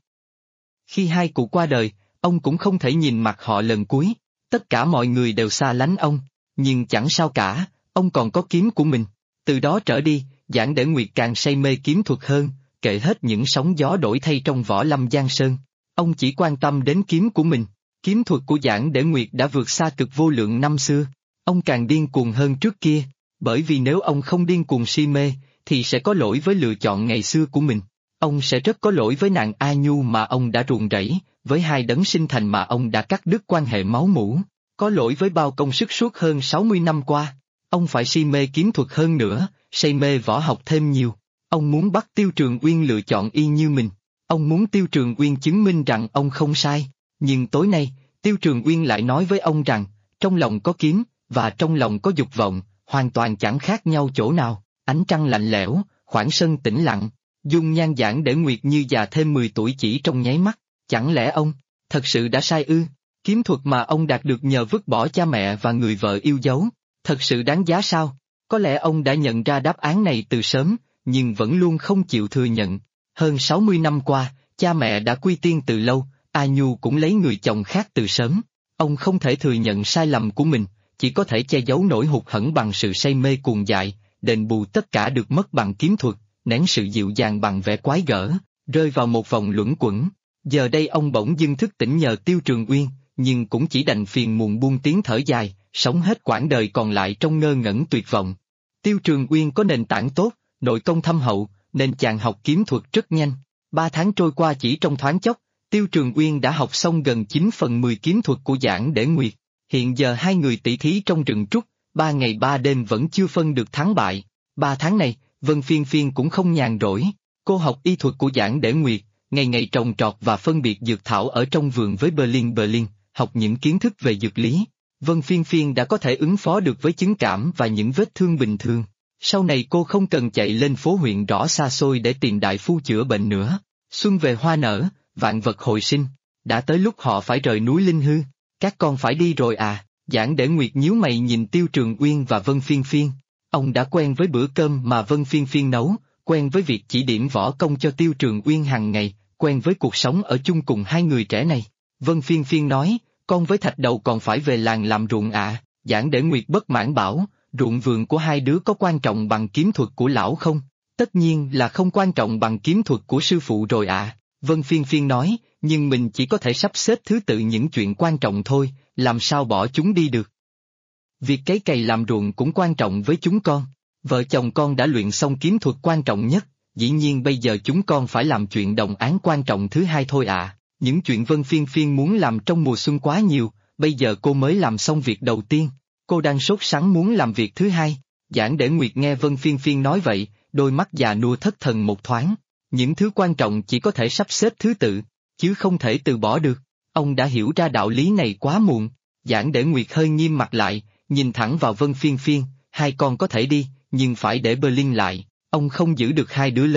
Khi hai cụ qua đời, ông cũng không thể nhìn mặt họ lần cuối. Tất cả mọi người đều xa lánh ông, nhưng chẳng sao cả, ông còn có kiếm của mình. Từ đó trở đi, Giảng Để Nguyệt càng say mê kiếm thuật hơn, kệ hết những sóng gió đổi thay trong võ lâm Giang Sơn. Ông chỉ quan tâm đến kiếm của mình. Kiếm thuật của Giảng Để Nguyệt đã vượt xa Cực Vô Lượng năm xưa. Ông càng điên cuồng hơn trước kia, bởi vì nếu ông không điên cuồng si mê, thì sẽ có lỗi với lựa chọn ngày xưa của mình. Ông sẽ rất có lỗi với nàng A Nhu mà ông đã ruồng rẫy, với hai đấng sinh thành mà ông đã cắt đứt quan hệ máu mủ, có lỗi với bao công sức suốt hơn 60 năm qua. Ông phải si mê kiếm thuật hơn nữa, say mê võ học thêm nhiều. Ông muốn bắt Tiêu Trường Uyên lựa chọn y như mình. Ông muốn Tiêu Trường Uyên chứng minh rằng ông không sai. Nhưng tối nay, Tiêu Trường Uyên lại nói với ông rằng, trong lòng có kiếm, và trong lòng có dục vọng, hoàn toàn chẳng khác nhau chỗ nào. Ánh trăng lạnh lẽo, khoảng sân tĩnh lặng, dung nhan Giảng Để Nguyệt như già thêm 10 tuổi chỉ trong nháy mắt. Chẳng lẽ ông thật sự đã sai ư? Kiếm thuật mà ông đạt được nhờ vứt bỏ cha mẹ và người vợ yêu dấu, thật sự đáng giá sao? Có lẽ ông đã nhận ra đáp án này từ sớm, nhưng vẫn luôn không chịu thừa nhận. Hơn 60 năm qua, cha mẹ đã quy tiên từ lâu, A Nhu cũng lấy người chồng khác từ sớm. Ông không thể thừa nhận sai lầm của mình, chỉ có thể che giấu nỗi hụt hẫng bằng sự say mê cuồng dại, đền bù tất cả được mất bằng kiếm thuật, nén sự dịu dàng bằng vẻ quái gở, rơi vào một vòng luẩn quẩn. Giờ đây ông bỗng dưng thức tỉnh nhờ Tiêu Trường Uyên, nhưng cũng chỉ đành phiền muộn buông tiếng thở dài, sống hết quãng đời còn lại trong ngơ ngẩn tuyệt vọng. Tiêu Trường Uyên có nền tảng tốt, nội công thâm hậu, nên chàng học kiếm thuật rất nhanh. 3 tháng trôi qua chỉ trong thoáng chốc, Tiêu Trường Uyên đã học xong gần 9/10 kiếm thuật của Giảng Để Nguyệt. Hiện giờ hai người tỷ thí trong rừng trúc, 3 ngày 3 đêm vẫn chưa phân được thắng bại. 3 tháng này, Vân Phiên Phiên cũng không nhàn rỗi. Cô học y thuật của Giảng Để Nguyệt, ngày ngày trồng trọt và phân biệt dược thảo ở trong vườn với Berlin, học những kiến thức về dược lý. Vân Phiên Phiên đã có thể ứng phó được với chứng cảm và những vết thương bình thường. Sau này cô không cần chạy lên phố huyện rõ xa xôi để tìm đại phu chữa bệnh nữa. Xuân về hoa nở, vạn vật hồi sinh. Đã tới lúc họ phải rời núi Linh Hư. Các con phải đi rồi à? Giảng Để Nguyệt nhíu mày nhìn Tiêu Trường Uyên và Vân Phiên Phiên. Ông đã quen với bữa cơm mà Vân Phiên Phiên nấu, quen với việc chỉ điểm võ công cho Tiêu Trường Uyên hàng ngày, quen với cuộc sống ở chung cùng hai người trẻ này. Vân Phiên Phiên nói, con với Thạch Đầu còn phải về làng làm ruộng ạ. Giảng Để Nguyệt bất mãn bảo, ruộng vườn của hai đứa có quan trọng bằng kiếm thuật của lão không? Tất nhiên là không quan trọng bằng kiếm thuật của sư phụ rồi ạ. Vân Phiên Phiên nói, nhưng mình chỉ có thể sắp xếp thứ tự những chuyện quan trọng thôi, làm sao bỏ chúng đi được. Việc cấy cày làm ruộng cũng quan trọng với chúng con. Vợ chồng con đã luyện xong kiếm thuật quan trọng nhất, dĩ nhiên bây giờ chúng con phải làm chuyện đồng áng quan trọng thứ hai thôi ạ. Những chuyện Vân Phiên Phiên muốn làm trong mùa xuân quá nhiều, bây giờ cô mới làm xong việc đầu tiên. Cô đang sốt sắng muốn làm việc thứ hai. Giảng Để Nguyệt nghe Vân Phiên Phiên nói vậy, đôi mắt già nua thất thần một thoáng. Những thứ quan trọng chỉ có thể sắp xếp thứ tự, chứ không thể từ bỏ được. Ông đã hiểu ra đạo lý này quá muộn. Giảng Để Nguyệt hơi nghiêm mặt lại, nhìn thẳng vào Vân Phiên Phiên, hai con có thể đi, nhưng phải để Berlin lại. Ông không giữ được hai đứa lớn,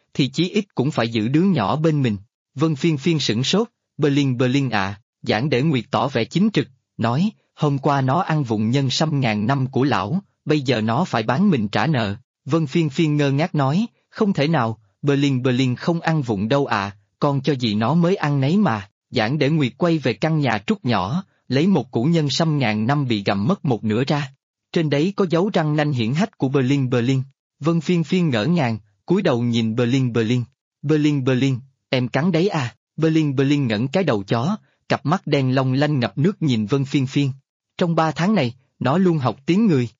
thì chí ít cũng phải giữ đứa nhỏ bên mình. Vân Phiên Phiên sửng sốt, Berlin à, Giảng Để Nguyệt tỏ vẻ chính trực, nói, hôm qua nó ăn vụng nhân sâm ngàn năm của lão, bây giờ nó phải bán mình trả nợ. Vân Phiên Phiên ngơ ngác nói, không thể nào, Berlin không ăn vụng đâu à, con cho gì nó mới ăn nấy mà. Giảng Để Nguyệt quay về căn nhà trúc nhỏ, lấy một củ nhân sâm ngàn năm bị gặm mất một nửa ra. Trên đấy có dấu răng nanh hiển hách của Berlin. Vân Phiên Phiên ngỡ ngàng, cúi đầu nhìn Berlin, em cắn đấy à? Berlin ngẩng cái đầu chó, cặp mắt đen long lanh ngập nước nhìn Vân Phiên Phiên. Trong 3 tháng này, nó luôn học tiếng người.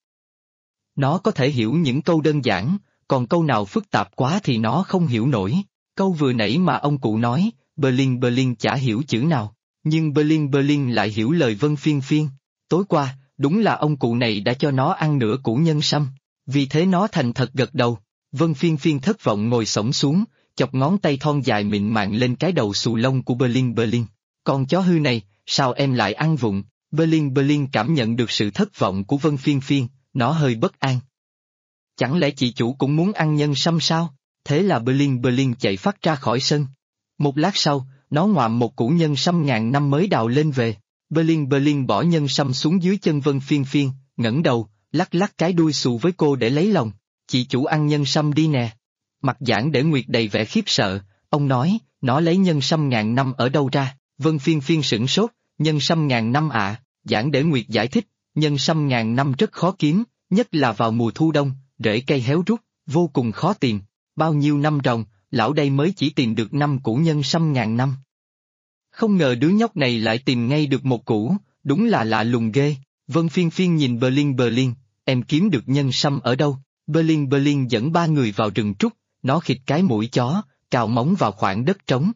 Nó có thể hiểu những câu đơn giản, còn câu nào phức tạp quá thì nó không hiểu nổi. Câu vừa nãy mà ông cụ nói, Berlin chả hiểu chữ nào, nhưng Berlin lại hiểu lời Vân Phiên Phiên. Tối qua, đúng là ông cụ này đã cho nó ăn nửa củ nhân sâm, vì thế nó thành thật gật đầu. Vân Phiên Phiên thất vọng ngồi xổm xuống, chọc ngón tay thon dài mịn màng lên cái đầu xù lông của Berlin. Con chó hư này, sao em lại ăn vụng? Berlin cảm nhận được sự thất vọng của Vân Phiên Phiên, nó hơi bất an. Chẳng lẽ chị chủ cũng muốn ăn nhân sâm sao? Thế là Berlin chạy phát ra khỏi sân. Một lát sau, nó ngoạm một củ nhân sâm ngàn năm mới đào lên về. Berlin bỏ nhân sâm xuống dưới chân Vân Phiên Phiên, ngẩng đầu, lắc cái đuôi xù với cô để lấy lòng. Chị chủ ăn nhân sâm đi nè. Mặt Giảng Để Nguyệt đầy vẻ khiếp sợ, ông nói, nó lấy nhân sâm ngàn năm ở đâu ra? Vân Phiên Phiên sửng sốt, nhân sâm ngàn năm ạ. Giảng Để Nguyệt giải thích, nhân sâm ngàn năm rất khó kiếm, nhất là vào mùa thu đông, rễ cây héo rút, vô cùng khó tìm. Bao nhiêu năm ròng, lão đây mới chỉ tìm được 5 củ nhân sâm ngàn năm. Không ngờ đứa nhóc này lại tìm ngay được một củ, đúng là lạ lùng ghê. Vân Phiên Phiên nhìn Berlin, em kiếm được nhân sâm ở đâu? Berlin dẫn 3 người vào rừng trúc, nó khịt cái mũi chó, cào móng vào khoảng đất trống.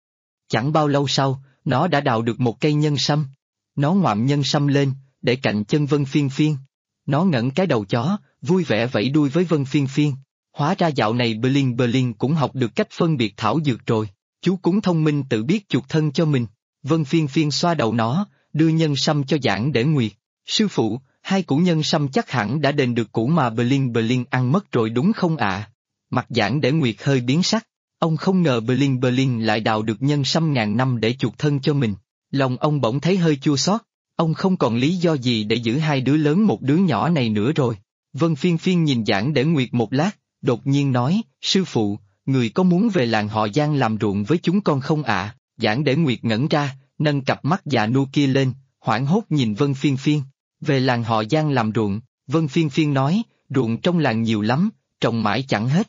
Chẳng bao lâu sau, nó đã đào được một cây nhân sâm. Nó ngoạm nhân sâm lên, để cạnh chân Vân Phiên Phiên. Nó ngẩng cái đầu chó, vui vẻ vẫy đuôi với Vân Phiên Phiên. Hóa ra dạo này Berlin cũng học được cách phân biệt thảo dược rồi. Chú cúng thông minh tự biết chuộc thân cho mình. Vân Phiên Phiên xoa đầu nó, đưa nhân sâm cho Giảng Để Nguyệt. Sư phụ, 2 củ nhân sâm chắc hẳn đã đền được củ mà Berlin ăn mất rồi đúng không ạ? Mặt Giảng Để Nguyệt hơi biến sắc. Ông không ngờ Berlin lại đào được nhân sâm ngàn năm để chuộc thân cho mình. Lòng ông bỗng thấy hơi chua xót. Ông không còn lý do gì để giữ 2 đứa lớn một đứa nhỏ này nữa rồi. Vân Phiên Phiên nhìn Giảng Để Nguyệt một lát, đột nhiên nói, sư phụ, người có muốn về làng họ Giang làm ruộng với chúng con không ạ? Giảng Để Nguyệt ngẩn ra, nâng cặp mắt già nua kia lên, hoảng hốt nhìn Vân Phiên Phiên. Về làng họ Giang làm ruộng, Vân Phiên Phiên nói, ruộng trong làng nhiều lắm, trồng mãi chẳng hết.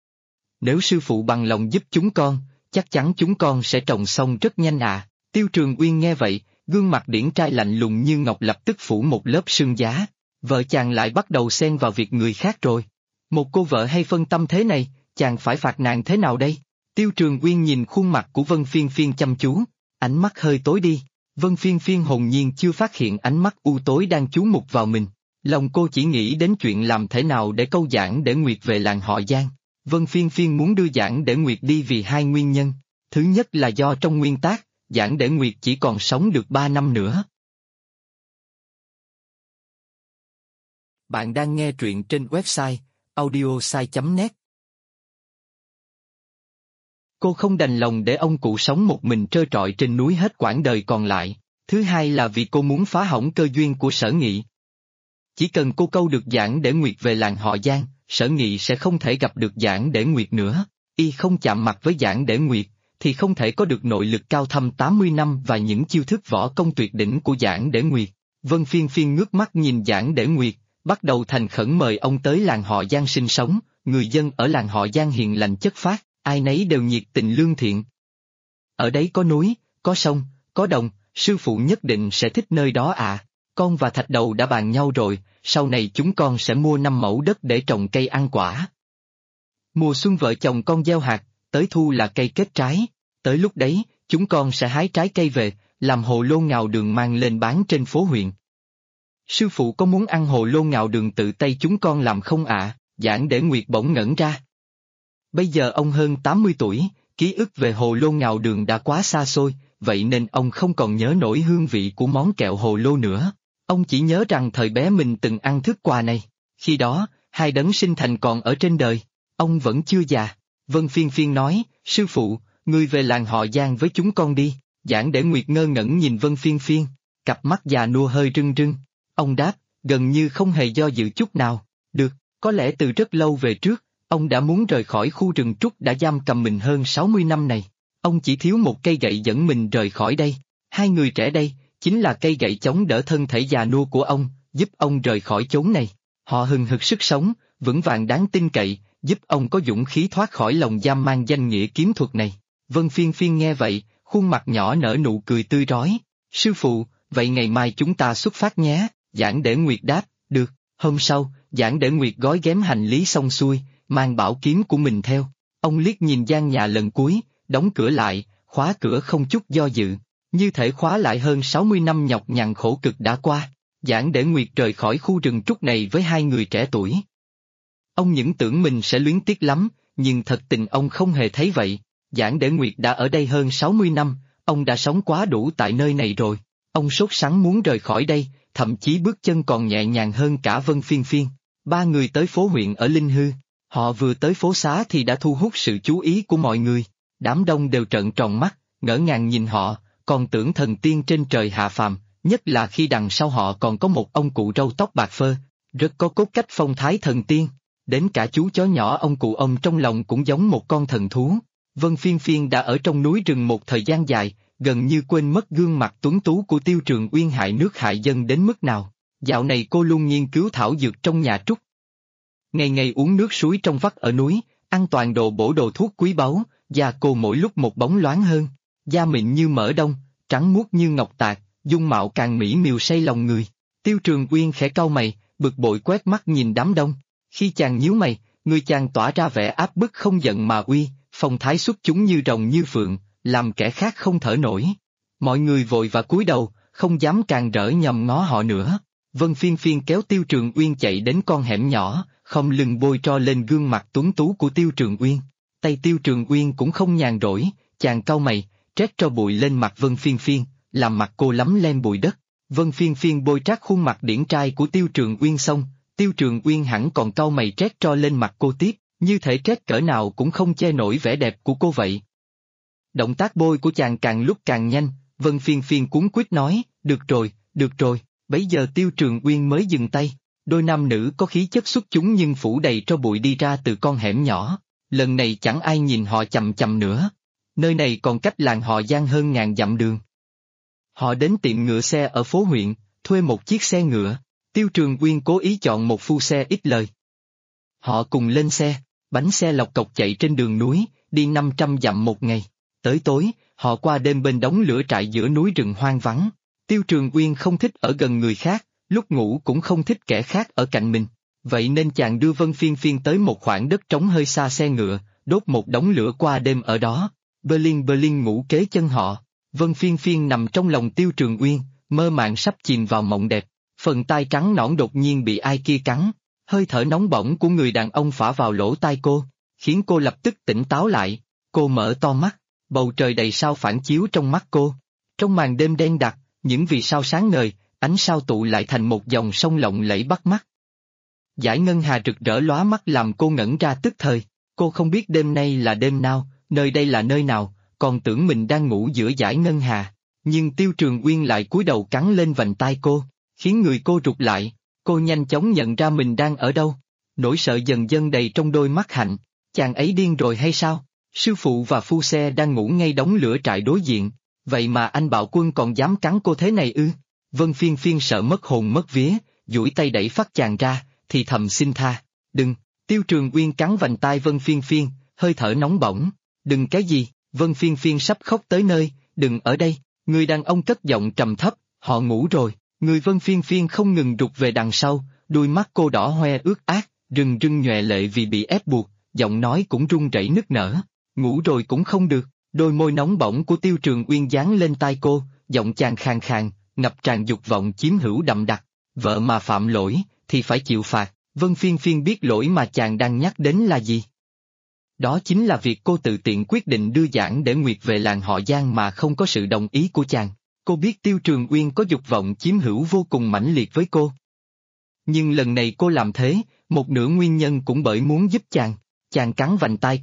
Nếu sư phụ bằng lòng giúp chúng con, chắc chắn chúng con sẽ trồng xong rất nhanh à. Tiêu Trường Uyên nghe vậy, gương mặt điển trai lạnh lùng như ngọc lập tức phủ một lớp sương giá. Vợ chàng lại bắt đầu xen vào việc người khác rồi. Một cô vợ hay phân tâm thế này, chàng phải phạt nàng thế nào đây? Tiêu Trường Uyên nhìn khuôn mặt của Vân Phiên Phiên chăm chú, ánh mắt hơi tối đi. Vân Phiên Phiên hồn nhiên chưa phát hiện ánh mắt u tối đang chú mục vào mình. Lòng cô chỉ nghĩ đến chuyện làm thế nào để câu Giảng Để Nguyệt về làng họ Giang. Vân Phiên Phiên muốn đưa Giảng Để Nguyệt đi vì 2 nguyên nhân. Thứ nhất là do trong nguyên tắc, Giảng Để Nguyệt chỉ còn sống được 3 năm nữa. Bạn đang nghe truyện trên website audiosai.net. Cô không đành lòng để ông cụ sống một mình trơ trọi trên núi hết quãng đời còn lại. Thứ hai là vì cô muốn phá hỏng cơ duyên của Sở Nghị. Chỉ cần cô câu được Giảng Để Nguyệt về làng họ Giang, Sở Nghị sẽ không thể gặp được Giảng Để Nguyệt nữa. Y không chạm mặt với Giảng Để Nguyệt, thì không thể có được nội lực cao thâm 80 năm và những chiêu thức võ công tuyệt đỉnh của Giảng Để Nguyệt. Vân Phiên Phiên ngước mắt nhìn Giảng Để Nguyệt, bắt đầu thành khẩn mời ông tới làng họ Giang sinh sống. Người dân ở làng họ Giang hiền lành chất phác, ai nấy đều nhiệt tình lương thiện. Ở đấy có núi, có sông, có đồng, sư phụ nhất định sẽ thích nơi đó à. Con và Thạch Đầu đã bàn nhau rồi, sau này chúng con sẽ mua 5 mẫu đất để trồng cây ăn quả. Mùa xuân vợ chồng con gieo hạt, tới thu là cây kết trái. Tới lúc đấy, chúng con sẽ hái trái cây về, làm hồ lô ngào đường mang lên bán trên phố huyện. Sư phụ có muốn ăn hồ lô ngào đường tự tay chúng con làm không ạ? Giảng Để Nguyệt bỗng ngẩn ra. Bây giờ ông hơn 80 tuổi, ký ức về hồ lô ngào đường đã quá xa xôi, vậy nên ông không còn nhớ nổi hương vị của món kẹo hồ lô nữa. Ông chỉ nhớ rằng thời bé mình từng ăn thức quà này. Khi đó, 2 đấng sinh thành còn ở trên đời. Ông vẫn chưa già. Vân Phiên Phiên nói, sư phụ, ngươi về làng họ Giang với chúng con đi. Giảng Để Nguyệt ngơ ngẩn nhìn Vân Phiên Phiên, cặp mắt già nua hơi rưng rưng. Ông đáp, gần như không hề do dự chút nào. Được, có lẽ từ rất lâu về trước, ông đã muốn rời khỏi khu rừng trúc đã giam cầm mình hơn 60 năm này. Ông chỉ thiếu một cây gậy dẫn mình rời khỏi đây. Hai người trẻ đây, chính là cây gậy chống đỡ thân thể già nua của ông, giúp ông rời khỏi chốn này. Họ hừng hực sức sống, vững vàng đáng tin cậy, giúp ông có dũng khí thoát khỏi lồng giam mang danh nghĩa kiếm thuật này. Vân Phiên Phiên nghe vậy, khuôn mặt nhỏ nở nụ cười tươi rói. Sư phụ, vậy ngày mai chúng ta xuất phát nhé. Giảng Để Nguyệt đáp, được. Hôm sau, Giảng Để Nguyệt gói ghém hành lý xong xuôi, mang bảo kiếm của mình theo. Ông liếc nhìn gian nhà lần cuối, đóng cửa lại, khóa cửa không chút do dự. Như thể khóa lại hơn 60 năm nhọc nhằn khổ cực đã qua. Giảng Để Nguyệt rời khỏi khu rừng trúc này với hai người trẻ tuổi. Ông những tưởng mình sẽ luyến tiếc lắm, nhưng thật tình ông không hề thấy vậy. Giảng Để Nguyệt đã ở đây hơn 60 năm, ông đã sống quá đủ tại nơi này rồi. Ông sốt sắng muốn rời khỏi đây, thậm chí bước chân còn nhẹ nhàng hơn cả Vân Phiên Phiên. Ba người tới phố huyện ở Linh Hư. Họ vừa tới phố xá thì đã thu hút sự chú ý của mọi người. Đám đông đều trợn tròn mắt, ngỡ ngàng nhìn họ, còn tưởng thần tiên trên trời hạ phàm, nhất là khi đằng sau họ còn có một ông cụ râu tóc bạc phơ, rất có cốt cách phong thái thần tiên. Đến cả chú chó nhỏ ông cụ ông trong lòng cũng giống một con thần thú. Vân Phiên Phiên đã ở trong núi rừng một thời gian dài, gần như quên mất gương mặt tuấn tú của Tiêu Trường Uyên hại nước hại dân đến mức nào. Dạo này cô luôn nghiên cứu thảo dược trong nhà trúc. Ngày ngày uống nước suối trong vắt ở núi, ăn toàn đồ bổ đồ thuốc quý báu, da cô mỗi lúc một bóng loáng hơn. Da mịn như mỡ đông, trắng muốt như ngọc tạc, dung mạo càng mỹ miều say lòng người. Tiêu Trường Uyên khẽ cau mày, bực bội quét mắt nhìn đám đông. Khi chàng nhíu mày, người chàng tỏa ra vẻ áp bức không giận mà uy, phong thái xuất chúng như rồng như phượng, làm kẻ khác không thở nổi. Mọi người vội và cúi đầu, không dám càng rỡ nhầm ngó họ nữa. Vân Phiên Phiên kéo Tiêu Trường Uyên chạy đến con hẻm nhỏ, không lưng bôi tro lên gương mặt tuấn tú của Tiêu Trường Uyên. Tay Tiêu Trường Uyên cũng không nhàn rỗi, chàng cau mày, trét tro bụi lên mặt Vân Phiên Phiên, làm mặt cô lấm lem bụi đất. Vân Phiên Phiên bôi trát khuôn mặt điển trai của Tiêu Trường Uyên xong, Tiêu Trường Uyên hẳn còn cau mày trét tro lên mặt cô tiếp, như thể trét cỡ nào cũng không che nổi vẻ đẹp của cô vậy. Động tác bôi của chàng càng lúc càng nhanh, Vân Phiên Phiên cuống quýt nói, được rồi, bấy giờ Tiêu Trường Uyên mới dừng tay. Đôi nam nữ có khí chất xuất chúng nhưng phủ đầy tro bụi đi ra từ con hẻm nhỏ, lần này chẳng ai nhìn họ chằm chằm nữa. Nơi này còn cách làng họ Giang hơn ngàn dặm đường. Họ đến tiệm ngựa xe ở phố huyện, thuê một chiếc xe ngựa. Tiêu Trường Uyên cố ý chọn một phu xe ít lời. Họ cùng lên xe, bánh xe lộc cộc chạy trên đường núi, đi 500 dặm một ngày. Tới tối, họ qua đêm bên đống lửa trại giữa núi rừng hoang vắng. Tiêu Trường Uyên không thích ở gần người khác, lúc ngủ cũng không thích kẻ khác ở cạnh mình. Vậy nên chàng đưa Vân Phiên Phiên tới một khoảng đất trống hơi xa xe ngựa, đốt một đống lửa qua đêm ở đó. Berlin ngủ kế chân họ. Vân Phiên Phiên nằm trong lòng Tiêu Trường Uyên, mơ màng sắp chìm vào mộng đẹp. Phần tai trắng nõn đột nhiên bị ai kia cắn. Hơi thở nóng bỏng của người đàn ông phả vào lỗ tai cô, khiến cô lập tức tỉnh táo lại. Cô mở to mắt, bầu trời đầy sao phản chiếu trong mắt cô. Trong màn đêm đen đặc, những vì sao sáng ngời, ánh sao tụ lại thành một dòng sông lộng lẫy bắt mắt. Dải ngân hà rực rỡ lóa mắt làm cô ngẩn ra tức thời. Cô không biết đêm nay là đêm nào, nơi đây là nơi nào, còn tưởng mình đang ngủ giữa dải ngân hà. Nhưng Tiêu Trường Uyên lại cúi đầu cắn lên vành tai cô, khiến người cô rụt lại. Cô nhanh chóng nhận ra mình đang ở đâu. Nỗi sợ dần dần đầy trong đôi mắt hạnh. Chàng ấy điên rồi hay sao? Sư phụ và phu xe đang ngủ ngay đống lửa trại đối diện. Vậy mà anh bạo quân còn dám cắn cô thế này ư? Vân Phiên Phiên sợ mất hồn mất vía, duỗi tay đẩy phát chàng ra, thì thầm xin tha. Đừng! Tiêu Trường Uyên cắn vành tai Vân Phiên Phiên, hơi thở nóng bỏng. Đừng cái gì? Vân Phiên Phiên sắp khóc tới nơi. Đừng ở đây! Người đàn ông cất giọng trầm thấp. Họ ngủ rồi. Người Vân Phiên Phiên không ngừng rụt về đằng sau, đôi mắt cô đỏ hoe ướt át, rưng rưng nhòe lệ vì bị ép buộc, giọng nói cũng run rẩy nức nở. Ngủ rồi cũng không được. Đôi môi nóng bỏng của Tiêu Trường Uyên dán lên tai cô, giọng chàng khàn khàn, ngập tràn dục vọng chiếm hữu đậm đặc. Vợ mà phạm lỗi, thì phải chịu phạt. Vân Phiên Phiên biết lỗi mà chàng đang nhắc đến là gì. Đó chính là việc cô tự tiện quyết định đưa Giảng Để Nguyệt về làng họ Giang mà không có sự đồng ý của chàng. Cô biết Tiêu Trường Uyên có dục vọng chiếm hữu vô cùng mãnh liệt với cô. Nhưng lần này cô làm thế, một nửa nguyên nhân cũng bởi muốn giúp chàng. Chàng cắn vành tai cô,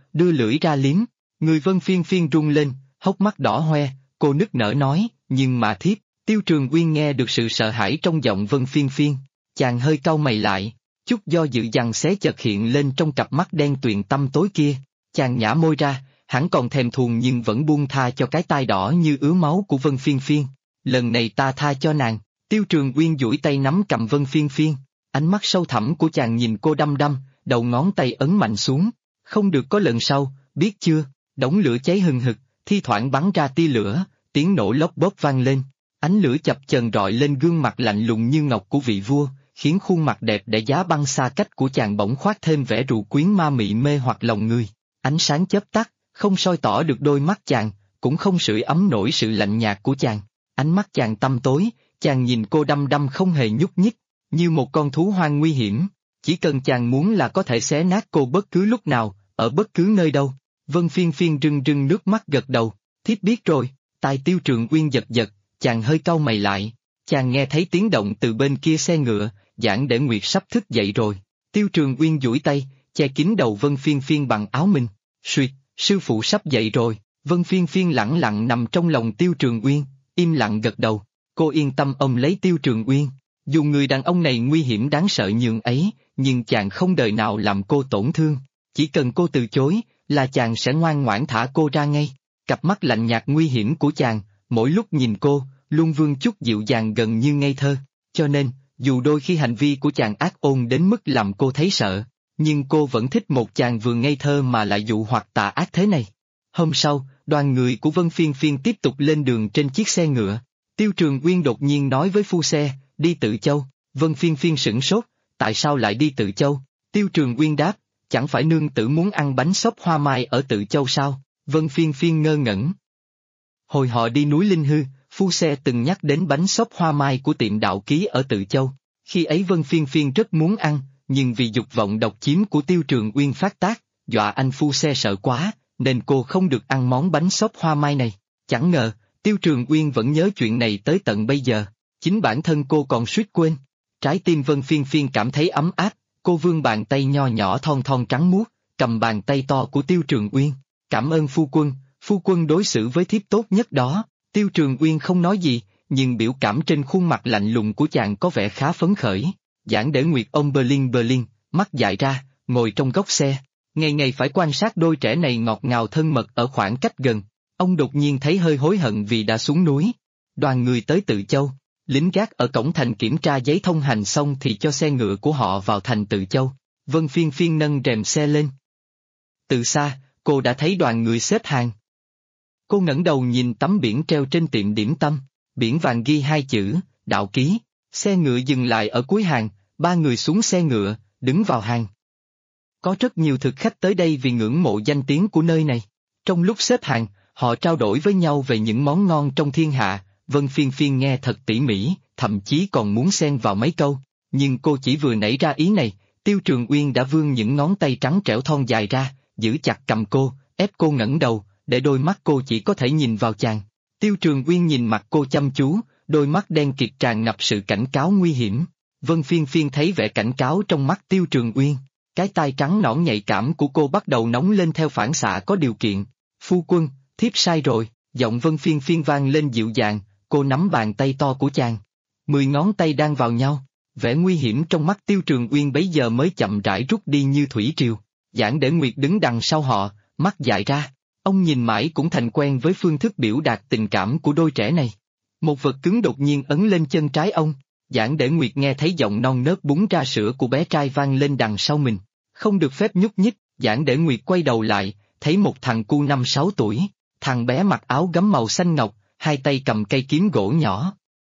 đưa lưỡi ra liếm. Người Vân Phiên Phiên rung lên, hốc mắt đỏ hoe, cô nức nở nói, nhưng mà thiếp. Tiêu Trường Uyên nghe được sự sợ hãi trong giọng Vân Phiên Phiên, chàng hơi cau mày lại, chút do dự dằng xé chợt hiện lên trong cặp mắt đen tuyền tăm tối kia, chàng nhả môi ra, hắn còn thèm thuồng nhưng vẫn buông tha cho cái tai đỏ như ứa máu của Vân Phiên Phiên. Lần này ta tha cho nàng. Tiêu Trường Uyên duỗi tay nắm cầm Vân Phiên Phiên, ánh mắt sâu thẳm của chàng nhìn cô đăm đăm, đầu ngón tay ấn mạnh xuống, không được có lần sau, biết chưa? Đống lửa cháy hừng hực, thi thoảng bắn ra tia lửa, tiếng nổ lốp bốp vang lên, ánh lửa chập chờn rọi lên gương mặt lạnh lùng như ngọc của vị vua, khiến khuôn mặt đẹp để giá băng xa cách của chàng bỗng khoác thêm vẻ rượu quyến ma mị mê hoặc lòng người. Ánh sáng chớp tắt, không soi tỏ được đôi mắt chàng, cũng không sưởi ấm nổi sự lạnh nhạt của chàng. Ánh mắt chàng tăm tối, chàng nhìn cô đăm đăm không hề nhúc nhích, như một con thú hoang nguy hiểm. Chỉ cần chàng muốn là có thể xé nát cô bất cứ lúc nào, ở bất cứ nơi đâu. Vân Phiên Phiên rưng rưng nước mắt gật đầu, thiếp biết rồi. Tai Tiêu Trường Uyên giật giật, chàng hơi cau mày lại, chàng nghe thấy tiếng động từ bên kia xe ngựa, Giảng Để Nguyệt sắp thức dậy rồi. Tiêu Trường Uyên duỗi tay, che kín đầu Vân Phiên Phiên bằng áo mình. Suýt, sư phụ sắp dậy rồi. Vân Phiên Phiên lẳng lặng nằm trong lòng Tiêu Trường Uyên, im lặng gật đầu. Cô yên tâm ôm lấy Tiêu Trường Uyên. Dù người đàn ông này nguy hiểm đáng sợ nhường ấy, nhưng chàng không đời nào làm cô tổn thương. Chỉ cần cô từ chối, là chàng sẽ ngoan ngoãn thả cô ra ngay. Cặp mắt lạnh nhạt nguy hiểm của chàng, mỗi lúc nhìn cô, luôn vương chút dịu dàng gần như ngây thơ. Cho nên, dù đôi khi hành vi của chàng ác ôn đến mức làm cô thấy sợ, nhưng cô vẫn thích một chàng vừa ngây thơ mà lại dụ hoặc tà ác thế này. Hôm sau, đoàn người của Vân Phiên Phiên tiếp tục lên đường trên chiếc xe ngựa. Tiêu Trường Uyên đột nhiên nói với phu xe, đi Tự Châu. Vân Phiên Phiên sửng sốt, tại sao lại đi Tự Châu? Tiêu Trường Uyên đáp, chẳng phải nương tử muốn ăn bánh xốp hoa mai ở Tự Châu sao? Vân Phiên Phiên ngơ ngẩn. Hồi họ đi núi Linh Hư, phu xe từng nhắc đến bánh xốp hoa mai của tiệm đạo ký ở Tự Châu. Khi ấy Vân Phiên Phiên rất muốn ăn, nhưng vì dục vọng độc chiếm của Tiêu Trường Uyên phát tác, dọa anh phu xe sợ quá, nên cô không được ăn món bánh xốp hoa mai này. Chẳng ngờ, Tiêu Trường Uyên vẫn nhớ chuyện này tới tận bây giờ, chính bản thân cô còn suýt quên. Trái tim Vân Phiên Phiên cảm thấy ấm áp, cô vươn bàn tay nho nhỏ thon thon trắng muốt, cầm bàn tay to của Tiêu Trường Uyên. Cảm ơn phu quân đối xử với thiếp tốt nhất đó. Tiêu Trường Uyên không nói gì, nhưng biểu cảm trên khuôn mặt lạnh lùng của chàng có vẻ khá phấn khởi. Giảng Để Nguyệt ông Berlin, mắt dại ra, ngồi trong góc xe, ngày ngày phải quan sát đôi trẻ này ngọt ngào thân mật ở khoảng cách gần. Ông đột nhiên thấy hơi hối hận vì đã xuống núi. Đoàn người tới Tự Châu, lính gác ở cổng thành kiểm tra giấy thông hành xong thì cho xe ngựa của họ vào thành Tự Châu. Vân Phiên Phiên nâng rèm xe lên. Từ xa, cô đã thấy đoàn người xếp hàng. Cô ngẩng đầu nhìn tấm biển treo trên tiệm điểm tâm, biển vàng ghi hai chữ, đạo ký. Xe ngựa dừng lại ở cuối hàng, ba người xuống xe ngựa, đứng vào hàng. Có rất nhiều thực khách tới đây vì ngưỡng mộ danh tiếng của nơi này. Trong lúc xếp hàng, họ trao đổi với nhau về những món ngon trong thiên hạ. Vân Phiên Phiên nghe thật tỉ mỉ, thậm chí còn muốn xen vào mấy câu. Nhưng cô chỉ vừa nảy ra ý này, Tiêu Trường Uyên đã vươn những ngón tay trắng trẻo thon dài ra, giữ chặt cầm cô, ép cô ngẩng đầu, để đôi mắt cô chỉ có thể nhìn vào chàng. Tiêu Trường Uyên nhìn mặt cô chăm chú, đôi mắt đen kịt tràn ngập sự cảnh cáo nguy hiểm. Vân Phiên Phiên thấy vẻ cảnh cáo trong mắt Tiêu Trường Uyên, cái tai trắng nõn nhạy cảm của cô bắt đầu nóng lên theo phản xạ có điều kiện. Phu quân, thiếp sai rồi, giọng Vân Phiên Phiên vang lên dịu dàng, cô nắm bàn tay to của chàng. 10 ngón tay đang vào nhau, vẻ nguy hiểm trong mắt Tiêu Trường Uyên bấy giờ mới chậm rãi rút đi như thủy triều. Giảng Để Nguyệt đứng đằng sau họ, mắt dại ra. Ông nhìn mãi cũng thành quen với phương thức biểu đạt tình cảm của đôi trẻ này. Một vật cứng đột nhiên ấn lên chân trái ông. Giảng Để Nguyệt nghe thấy giọng non nớt búng ra sữa của bé trai vang lên đằng sau mình. Không được phép nhúc nhích, Giảng Để Nguyệt quay đầu lại, thấy một thằng cu 5-6 tuổi. Thằng bé mặc áo gấm màu xanh ngọc, hai tay cầm cây kiếm gỗ nhỏ.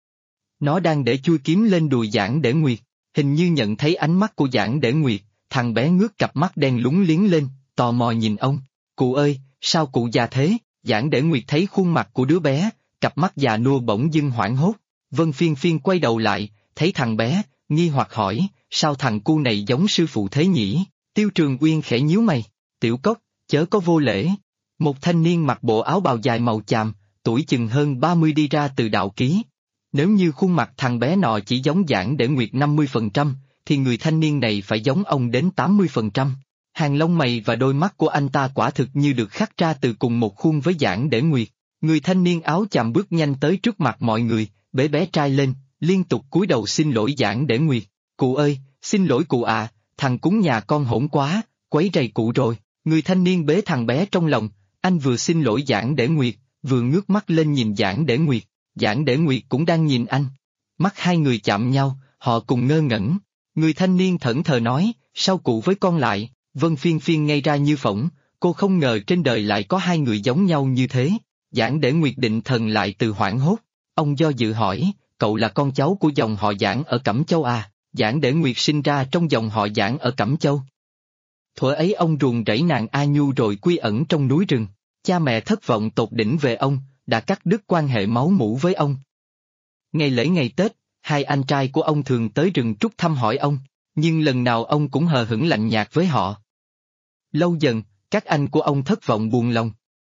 Nó đang để chui kiếm lên đùi Giảng Để Nguyệt. Hình như nhận thấy ánh mắt của Giảng Để Nguyệt, thằng bé ngước cặp mắt đen lúng liếng lên, tò mò nhìn ông. Cụ ơi, sao cụ già thế? Giảng Để Nguyệt thấy khuôn mặt của đứa bé, cặp mắt già nua bỗng dưng hoảng hốt. Vân Phiên Phiên quay đầu lại, thấy thằng bé, nghi hoặc hỏi, sao thằng cu này giống sư phụ thế nhỉ? Tiêu Trường Uyên khẽ nhíu mày, Tiểu Cốc, chớ có vô lễ. Một thanh niên mặc bộ áo bào dài màu chàm, tuổi chừng hơn 30 đi ra từ đạo ký. Nếu như khuôn mặt thằng bé nọ chỉ giống Giảng Để Nguyệt 50%, thì người thanh niên này phải giống ông đến 80%. Hàng lông mày và đôi mắt của anh ta quả thực như được khắc ra từ cùng một khuôn với Giảng Để Nguyệt. Người thanh niên áo chàm bước nhanh tới trước mặt mọi người, bế bé trai lên, liên tục cúi đầu xin lỗi Giảng Để Nguyệt. Cụ ơi, xin lỗi cụ ạ, thằng cúng nhà con hỗn quá, quấy rầy cụ rồi. Người thanh niên bế thằng bé trong lòng, anh vừa xin lỗi Giảng Để Nguyệt, vừa ngước mắt lên nhìn Giảng Để Nguyệt. Giảng Để Nguyệt cũng đang nhìn anh. Mắt hai người chạm nhau, họ cùng ngơ ngẩn. Người thanh niên thẫn thờ nói, sao cụ với con lại? Vân Phiên Phiên ngây ra như phỗng, cô không ngờ trên đời lại có hai người giống nhau như thế. Giảng Để Nguyệt định thần lại từ hoảng hốt. Ông do dự hỏi, cậu là con cháu của dòng họ Giảng ở Cẩm Châu à? Giảng Để Nguyệt sinh ra trong dòng họ Giảng ở Cẩm Châu. Thuở ấy ông ruồng rẫy nàng A Nhu rồi quy ẩn trong núi rừng. Cha mẹ thất vọng tột đỉnh về ông, đã cắt đứt quan hệ máu mủ với ông. Ngày lễ ngày Tết, hai anh trai của ông thường tới rừng trúc thăm hỏi ông, nhưng lần nào ông cũng hờ hững lạnh nhạt với họ. Lâu dần, các anh của ông thất vọng buồn lòng.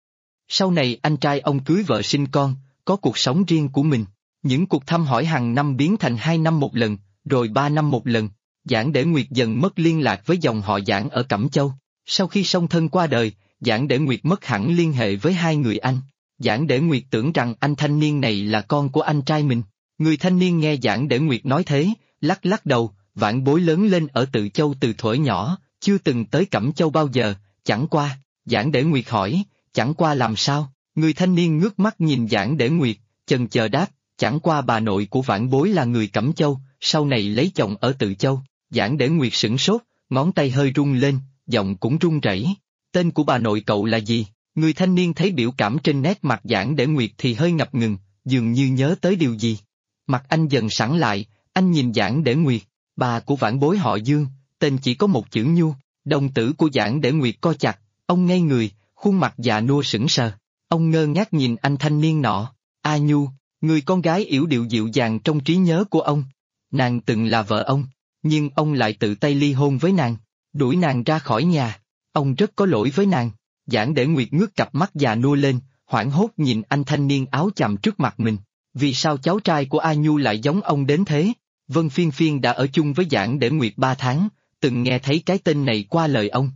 Sau này anh trai ông cưới vợ sinh con, có cuộc sống riêng của mình. Những cuộc thăm hỏi hàng năm biến thành 2 năm một lần, rồi 3 năm một lần. Giảng Để Nguyệt dần mất liên lạc với dòng họ Giảng ở Cẩm Châu. Sau khi song thân qua đời, Giảng Để Nguyệt mất hẳn liên hệ với hai người anh. Giảng Để Nguyệt tưởng rằng anh thanh niên này là con của anh trai mình. Người thanh niên nghe Giảng Để Nguyệt nói thế, lắc lắc đầu, vãn bối lớn lên ở Tự Châu từ thuở nhỏ, chưa từng tới Cẩm Châu bao giờ, chẳng qua. Giảng Để Nguyệt hỏi, chẳng qua làm sao? Người thanh niên ngước mắt nhìn Giảng Để Nguyệt, chần chờ đáp, chẳng qua bà nội của vãn bối là người Cẩm Châu, sau này lấy chồng ở Tự Châu. Giảng Để Nguyệt sửng sốt, ngón tay hơi rung lên, giọng cũng run rẩy. Tên của bà nội cậu là gì? Người thanh niên thấy biểu cảm trên nét mặt Giảng Để Nguyệt thì hơi ngập ngừng, dường như nhớ tới điều gì. Mặt anh dần sẵn lại, anh nhìn Giảng Để Nguyệt, bà của vãn bối họ Dương, tên chỉ có một chữ Nhu. Đồng tử của Giảng Để Nguyệt co chặt, ông ngây người, khuôn mặt già nua sững sờ. Ông ngơ ngác nhìn anh thanh niên nọ. A Nhu, người con gái yểu điệu dịu dàng trong trí nhớ của ông. Nàng từng là vợ ông, nhưng ông lại tự tay ly hôn với nàng, đuổi nàng ra khỏi nhà. Ông rất có lỗi với nàng. Giảng Để Nguyệt ngước cặp mắt già nua lên, hoảng hốt nhìn anh thanh niên áo chàm trước mặt mình. Vì sao cháu trai của A Nhu lại giống ông đến thế? Vân Phiên Phiên đã ở chung với Giảng Để Nguyệt 3 tháng, từng nghe thấy cái tên này qua lời ông.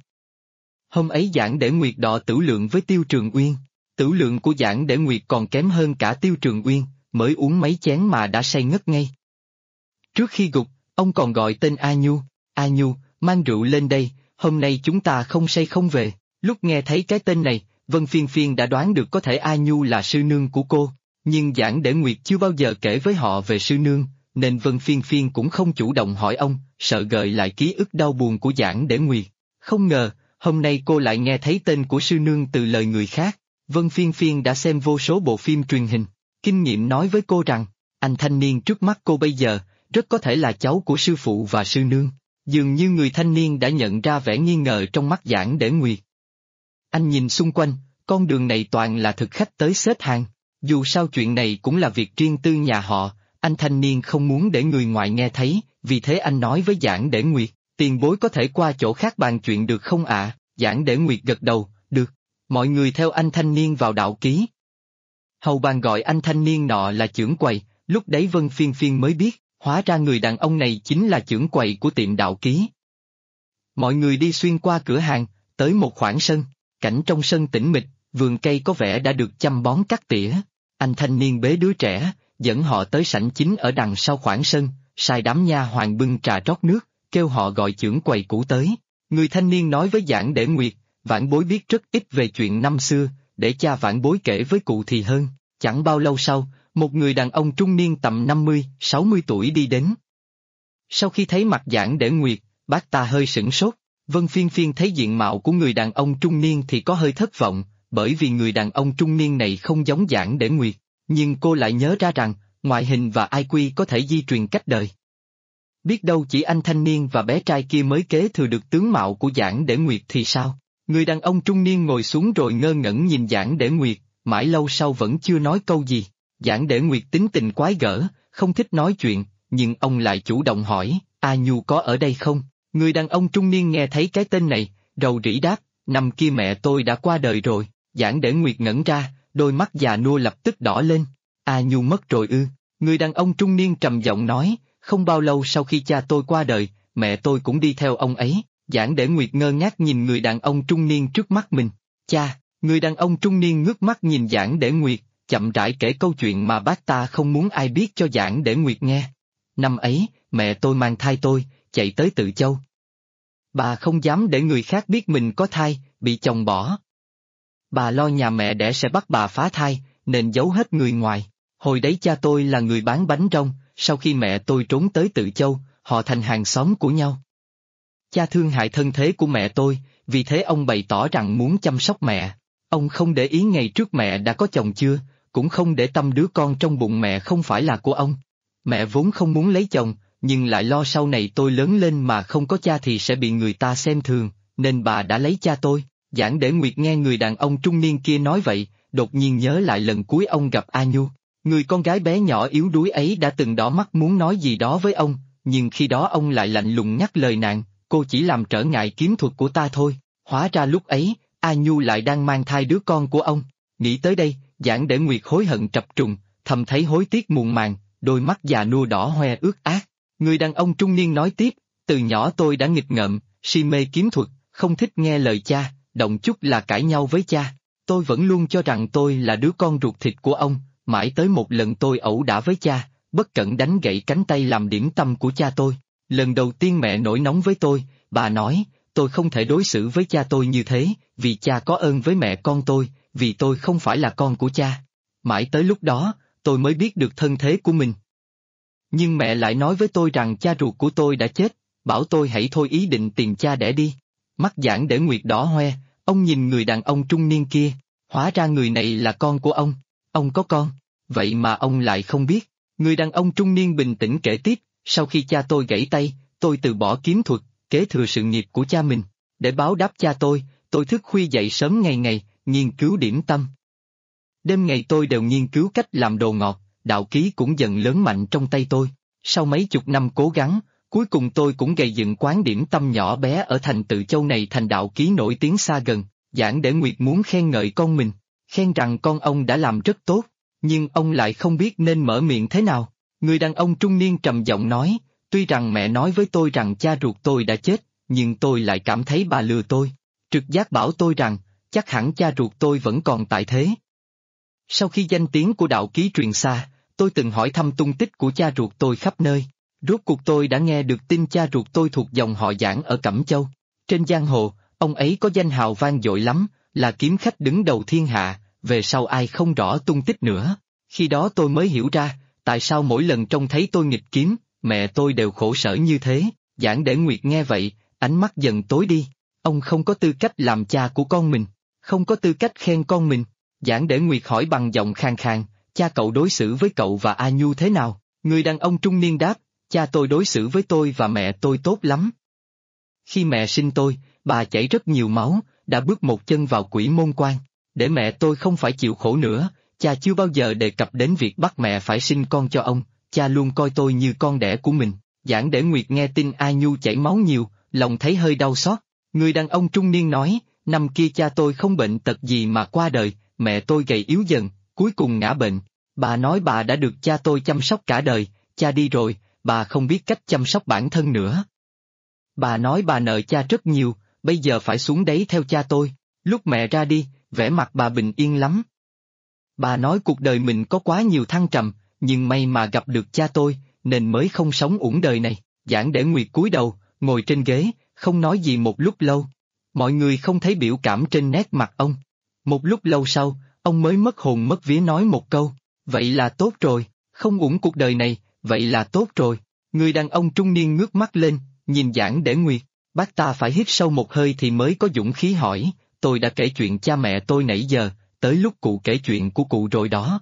Hôm ấy Giảng Để Nguyệt đọ tửu lượng với Tiêu Trường Uyên. Tửu lượng của Giảng Để Nguyệt còn kém hơn cả Tiêu Trường Uyên, mới uống mấy chén mà đã say ngất ngay. Trước khi gục, ông còn gọi tên A Nhu. A Nhu, mang rượu lên đây, hôm nay chúng ta không say không về. Lúc nghe thấy cái tên này, Vân Phiên Phiên đã đoán được có thể A Nhu là sư nương của cô, nhưng Giảng Để Nguyệt chưa bao giờ kể với họ về sư nương, nên Vân Phiên Phiên cũng không chủ động hỏi ông, sợ gợi lại ký ức đau buồn của Giảng Để Nguyệt. Không ngờ, hôm nay cô lại nghe thấy tên của sư nương từ lời người khác. Vân Phiên Phiên đã xem vô số bộ phim truyền hình, kinh nghiệm nói với cô rằng, anh thanh niên trước mắt cô bây giờ, rất có thể là cháu của sư phụ và sư nương. Dường như người thanh niên đã nhận ra vẻ nghi ngờ trong mắt Giảng Để Nguyệt. Anh nhìn xung quanh, con đường này toàn là thực khách tới xếp hàng. Dù sao chuyện này cũng là việc riêng tư nhà họ, anh thanh niên không muốn để người ngoài nghe thấy, vì thế anh nói với Giảng Để Nguyệt, tiền bối có thể qua chỗ khác bàn chuyện được không ạ? Giảng Để Nguyệt gật đầu, được. Mọi người theo anh thanh niên vào đạo ký. Hầu bàn gọi anh thanh niên nọ là chưởng quầy, lúc đấy Vân Phiên Phiên mới biết, hóa ra người đàn ông này chính là chưởng quầy của tiệm đạo ký. Mọi người đi xuyên qua cửa hàng, tới một khoảng sân, cảnh trong sân tĩnh mịch, vườn cây có vẻ đã được chăm bón cắt tỉa. Anh thanh niên bế đứa trẻ, dẫn họ tới sảnh chính ở đằng sau khoảng sân, sai đám nha hoàn bưng trà rót nước, kêu họ gọi chưởng quầy cũ tới. Người thanh niên nói với Giảng Để Nguyệt, vãn bối biết rất ít về chuyện năm xưa, để cha vãn bối kể với cụ thì hơn. Chẳng bao lâu sau, một người đàn ông trung niên tầm 50-60 tuổi đi đến. Sau khi thấy mặt Giảng Để Nguyệt, bác ta hơi sửng sốt. Vân Phiên Phiên thấy diện mạo của người đàn ông trung niên thì có hơi thất vọng, bởi vì người đàn ông trung niên này không giống Giảng Để Nguyệt, nhưng cô lại nhớ ra rằng, ngoại hình và IQ có thể di truyền cách đời. Biết đâu chỉ anh thanh niên và bé trai kia mới kế thừa được tướng mạo của Giảng Để Nguyệt thì sao? Người đàn ông trung niên ngồi xuống rồi ngơ ngẩn nhìn Giảng Để Nguyệt, mãi lâu sau vẫn chưa nói câu gì. Giảng Để Nguyệt tính tình quái gở, không thích nói chuyện, nhưng ông lại chủ động hỏi, A Nhu có ở đây không? Người đàn ông trung niên nghe thấy cái tên này, rầu rĩ đáp, năm kia mẹ tôi đã qua đời rồi. Giảng Để Nguyệt ngẩn ra, đôi mắt già nua lập tức đỏ lên. A Nhu mất rồi ư? Người đàn ông trung niên trầm giọng nói, không bao lâu sau khi cha tôi qua đời, mẹ tôi cũng đi theo ông ấy. Giảng Để Nguyệt ngơ ngác nhìn người đàn ông trung niên trước mắt mình. Cha, người đàn ông trung niên ngước mắt nhìn Giảng Để Nguyệt, chậm rãi kể câu chuyện mà bác ta không muốn ai biết cho Giảng Để Nguyệt nghe. Năm ấy, mẹ tôi mang thai tôi, chạy tới Tự Châu. Bà không dám để người khác biết mình có thai, bị chồng bỏ. Bà lo nhà mẹ đẻ sẽ bắt bà phá thai, nên giấu hết người ngoài. Hồi đấy cha tôi là người bán bánh rong, sau khi mẹ tôi trốn tới Tự Châu, họ thành hàng xóm của nhau. Cha thương hại thân thế của mẹ tôi, vì thế ông bày tỏ rằng muốn chăm sóc mẹ. Ông không để ý ngày trước mẹ đã có chồng chưa, cũng không để tâm đứa con trong bụng mẹ không phải là của ông. Mẹ vốn không muốn lấy chồng, nhưng lại lo sau này tôi lớn lên mà không có cha thì sẽ bị người ta xem thường, nên bà đã lấy cha tôi. Giảng Để Nguyệt nghe người đàn ông trung niên kia nói vậy, đột nhiên nhớ lại lần cuối ông gặp A Nhu. Người con gái bé nhỏ yếu đuối ấy đã từng đỏ mắt muốn nói gì đó với ông, nhưng khi đó ông lại lạnh lùng nhắc lời nàng, cô chỉ làm trở ngại kiếm thuật của ta thôi. Hóa ra lúc ấy, A Nhu lại đang mang thai đứa con của ông. Nghĩ tới đây, Giảng Để Nguyệt hối hận trập trùng, thầm thấy hối tiếc muộn màng, đôi mắt già nua đỏ hoe ướt át. Người đàn ông trung niên nói tiếp, từ nhỏ tôi đã nghịch ngợm, si mê kiếm thuật, không thích nghe lời cha, động chút là cãi nhau với cha. Tôi vẫn luôn cho rằng tôi là đứa con ruột thịt của ông, mãi tới một lần tôi ẩu đả với cha, bất cẩn đánh gãy cánh tay làm điểm tâm của cha tôi. Lần đầu tiên mẹ nổi nóng với tôi, bà nói, tôi không thể đối xử với cha tôi như thế, vì cha có ơn với mẹ con tôi, vì tôi không phải là con của cha. Mãi tới lúc đó, tôi mới biết được thân thế của mình. Nhưng mẹ lại nói với tôi rằng cha ruột của tôi đã chết, bảo tôi hãy thôi ý định tìm cha đẻ đi. Mắt Giảng Để Nguyệt đỏ hoe, ông nhìn người đàn ông trung niên kia, hóa ra người này là con của ông có con, vậy mà ông lại không biết. Người đàn ông trung niên bình tĩnh kể tiếp, sau khi cha tôi gãy tay, tôi từ bỏ kiếm thuật, kế thừa sự nghiệp của cha mình. Để báo đáp cha tôi thức khuya dậy sớm ngày ngày, nghiên cứu điểm tâm. Đêm ngày tôi đều nghiên cứu cách làm đồ ngọt, đạo ký cũng dần lớn mạnh trong tay tôi. Sau mấy chục năm cố gắng, cuối cùng tôi cũng gây dựng quán điểm tâm nhỏ bé ở thành Tự Châu này thành đạo ký nổi tiếng xa gần. Giảng Để Nguyệt muốn khen ngợi con mình, khen rằng con ông đã làm rất tốt, nhưng ông lại không biết nên mở miệng thế nào. Người đàn ông trung niên trầm giọng nói, tuy rằng mẹ nói với tôi rằng cha ruột tôi đã chết, nhưng tôi lại cảm thấy bà lừa tôi. Trực giác bảo tôi rằng, chắc hẳn cha ruột tôi vẫn còn tại thế. Sau khi danh tiếng của đạo ký truyền xa, tôi từng hỏi thăm tung tích của cha ruột tôi khắp nơi. Rốt cuộc tôi đã nghe được tin cha ruột tôi thuộc dòng họ Giảng ở Cẩm Châu. Trên giang hồ, ông ấy có danh hào vang dội lắm, là kiếm khách đứng đầu thiên hạ, về sau ai không rõ tung tích nữa. Khi đó tôi mới hiểu ra, tại sao mỗi lần trông thấy tôi nghịch kiếm, mẹ tôi đều khổ sở như thế. Giảng Để Nguyệt nghe vậy, ánh mắt dần tối đi. Ông không có tư cách làm cha của con mình, không có tư cách khen con mình. Giảng Để Nguyệt hỏi bằng giọng khàn khàn, cha cậu đối xử với cậu và A Nhu thế nào? Người đàn ông trung niên đáp, cha tôi đối xử với tôi và mẹ tôi tốt lắm. Khi mẹ sinh tôi, bà chảy rất nhiều máu, đã bước một chân vào quỷ môn quan. Để mẹ tôi không phải chịu khổ nữa, cha chưa bao giờ đề cập đến việc bắt mẹ phải sinh con cho ông, cha luôn coi tôi như con đẻ của mình. Giảng Để Nguyệt nghe tin A Nhu chảy máu nhiều, lòng thấy hơi đau xót. Người đàn ông trung niên nói, năm kia cha tôi không bệnh tật gì mà qua đời, mẹ tôi gầy yếu dần, cuối cùng ngã bệnh. Bà nói bà đã được cha tôi chăm sóc cả đời, cha đi rồi, bà không biết cách chăm sóc bản thân nữa. Bà nói bà nợ cha rất nhiều, bây giờ phải xuống đấy theo cha tôi. Lúc mẹ ra đi, vẻ mặt bà bình yên lắm. Bà nói cuộc đời mình có quá nhiều thăng trầm, nhưng may mà gặp được cha tôi, nên mới không sống uổng đời này. Giảng Để Nguyệt cúi đầu, ngồi trên ghế, không nói gì một lúc lâu. Mọi người không thấy biểu cảm trên nét mặt ông. Một lúc lâu sau, ông mới mất hồn mất vía nói một câu, vậy là tốt rồi, không uổng cuộc đời này, vậy là tốt rồi. Người đàn ông trung niên ngước mắt lên, nhìn Giảng Để Nguyệt, bác ta phải hít sâu một hơi thì mới có dũng khí hỏi, tôi đã kể chuyện cha mẹ tôi nãy giờ, tới lúc cụ kể chuyện của cụ rồi đó.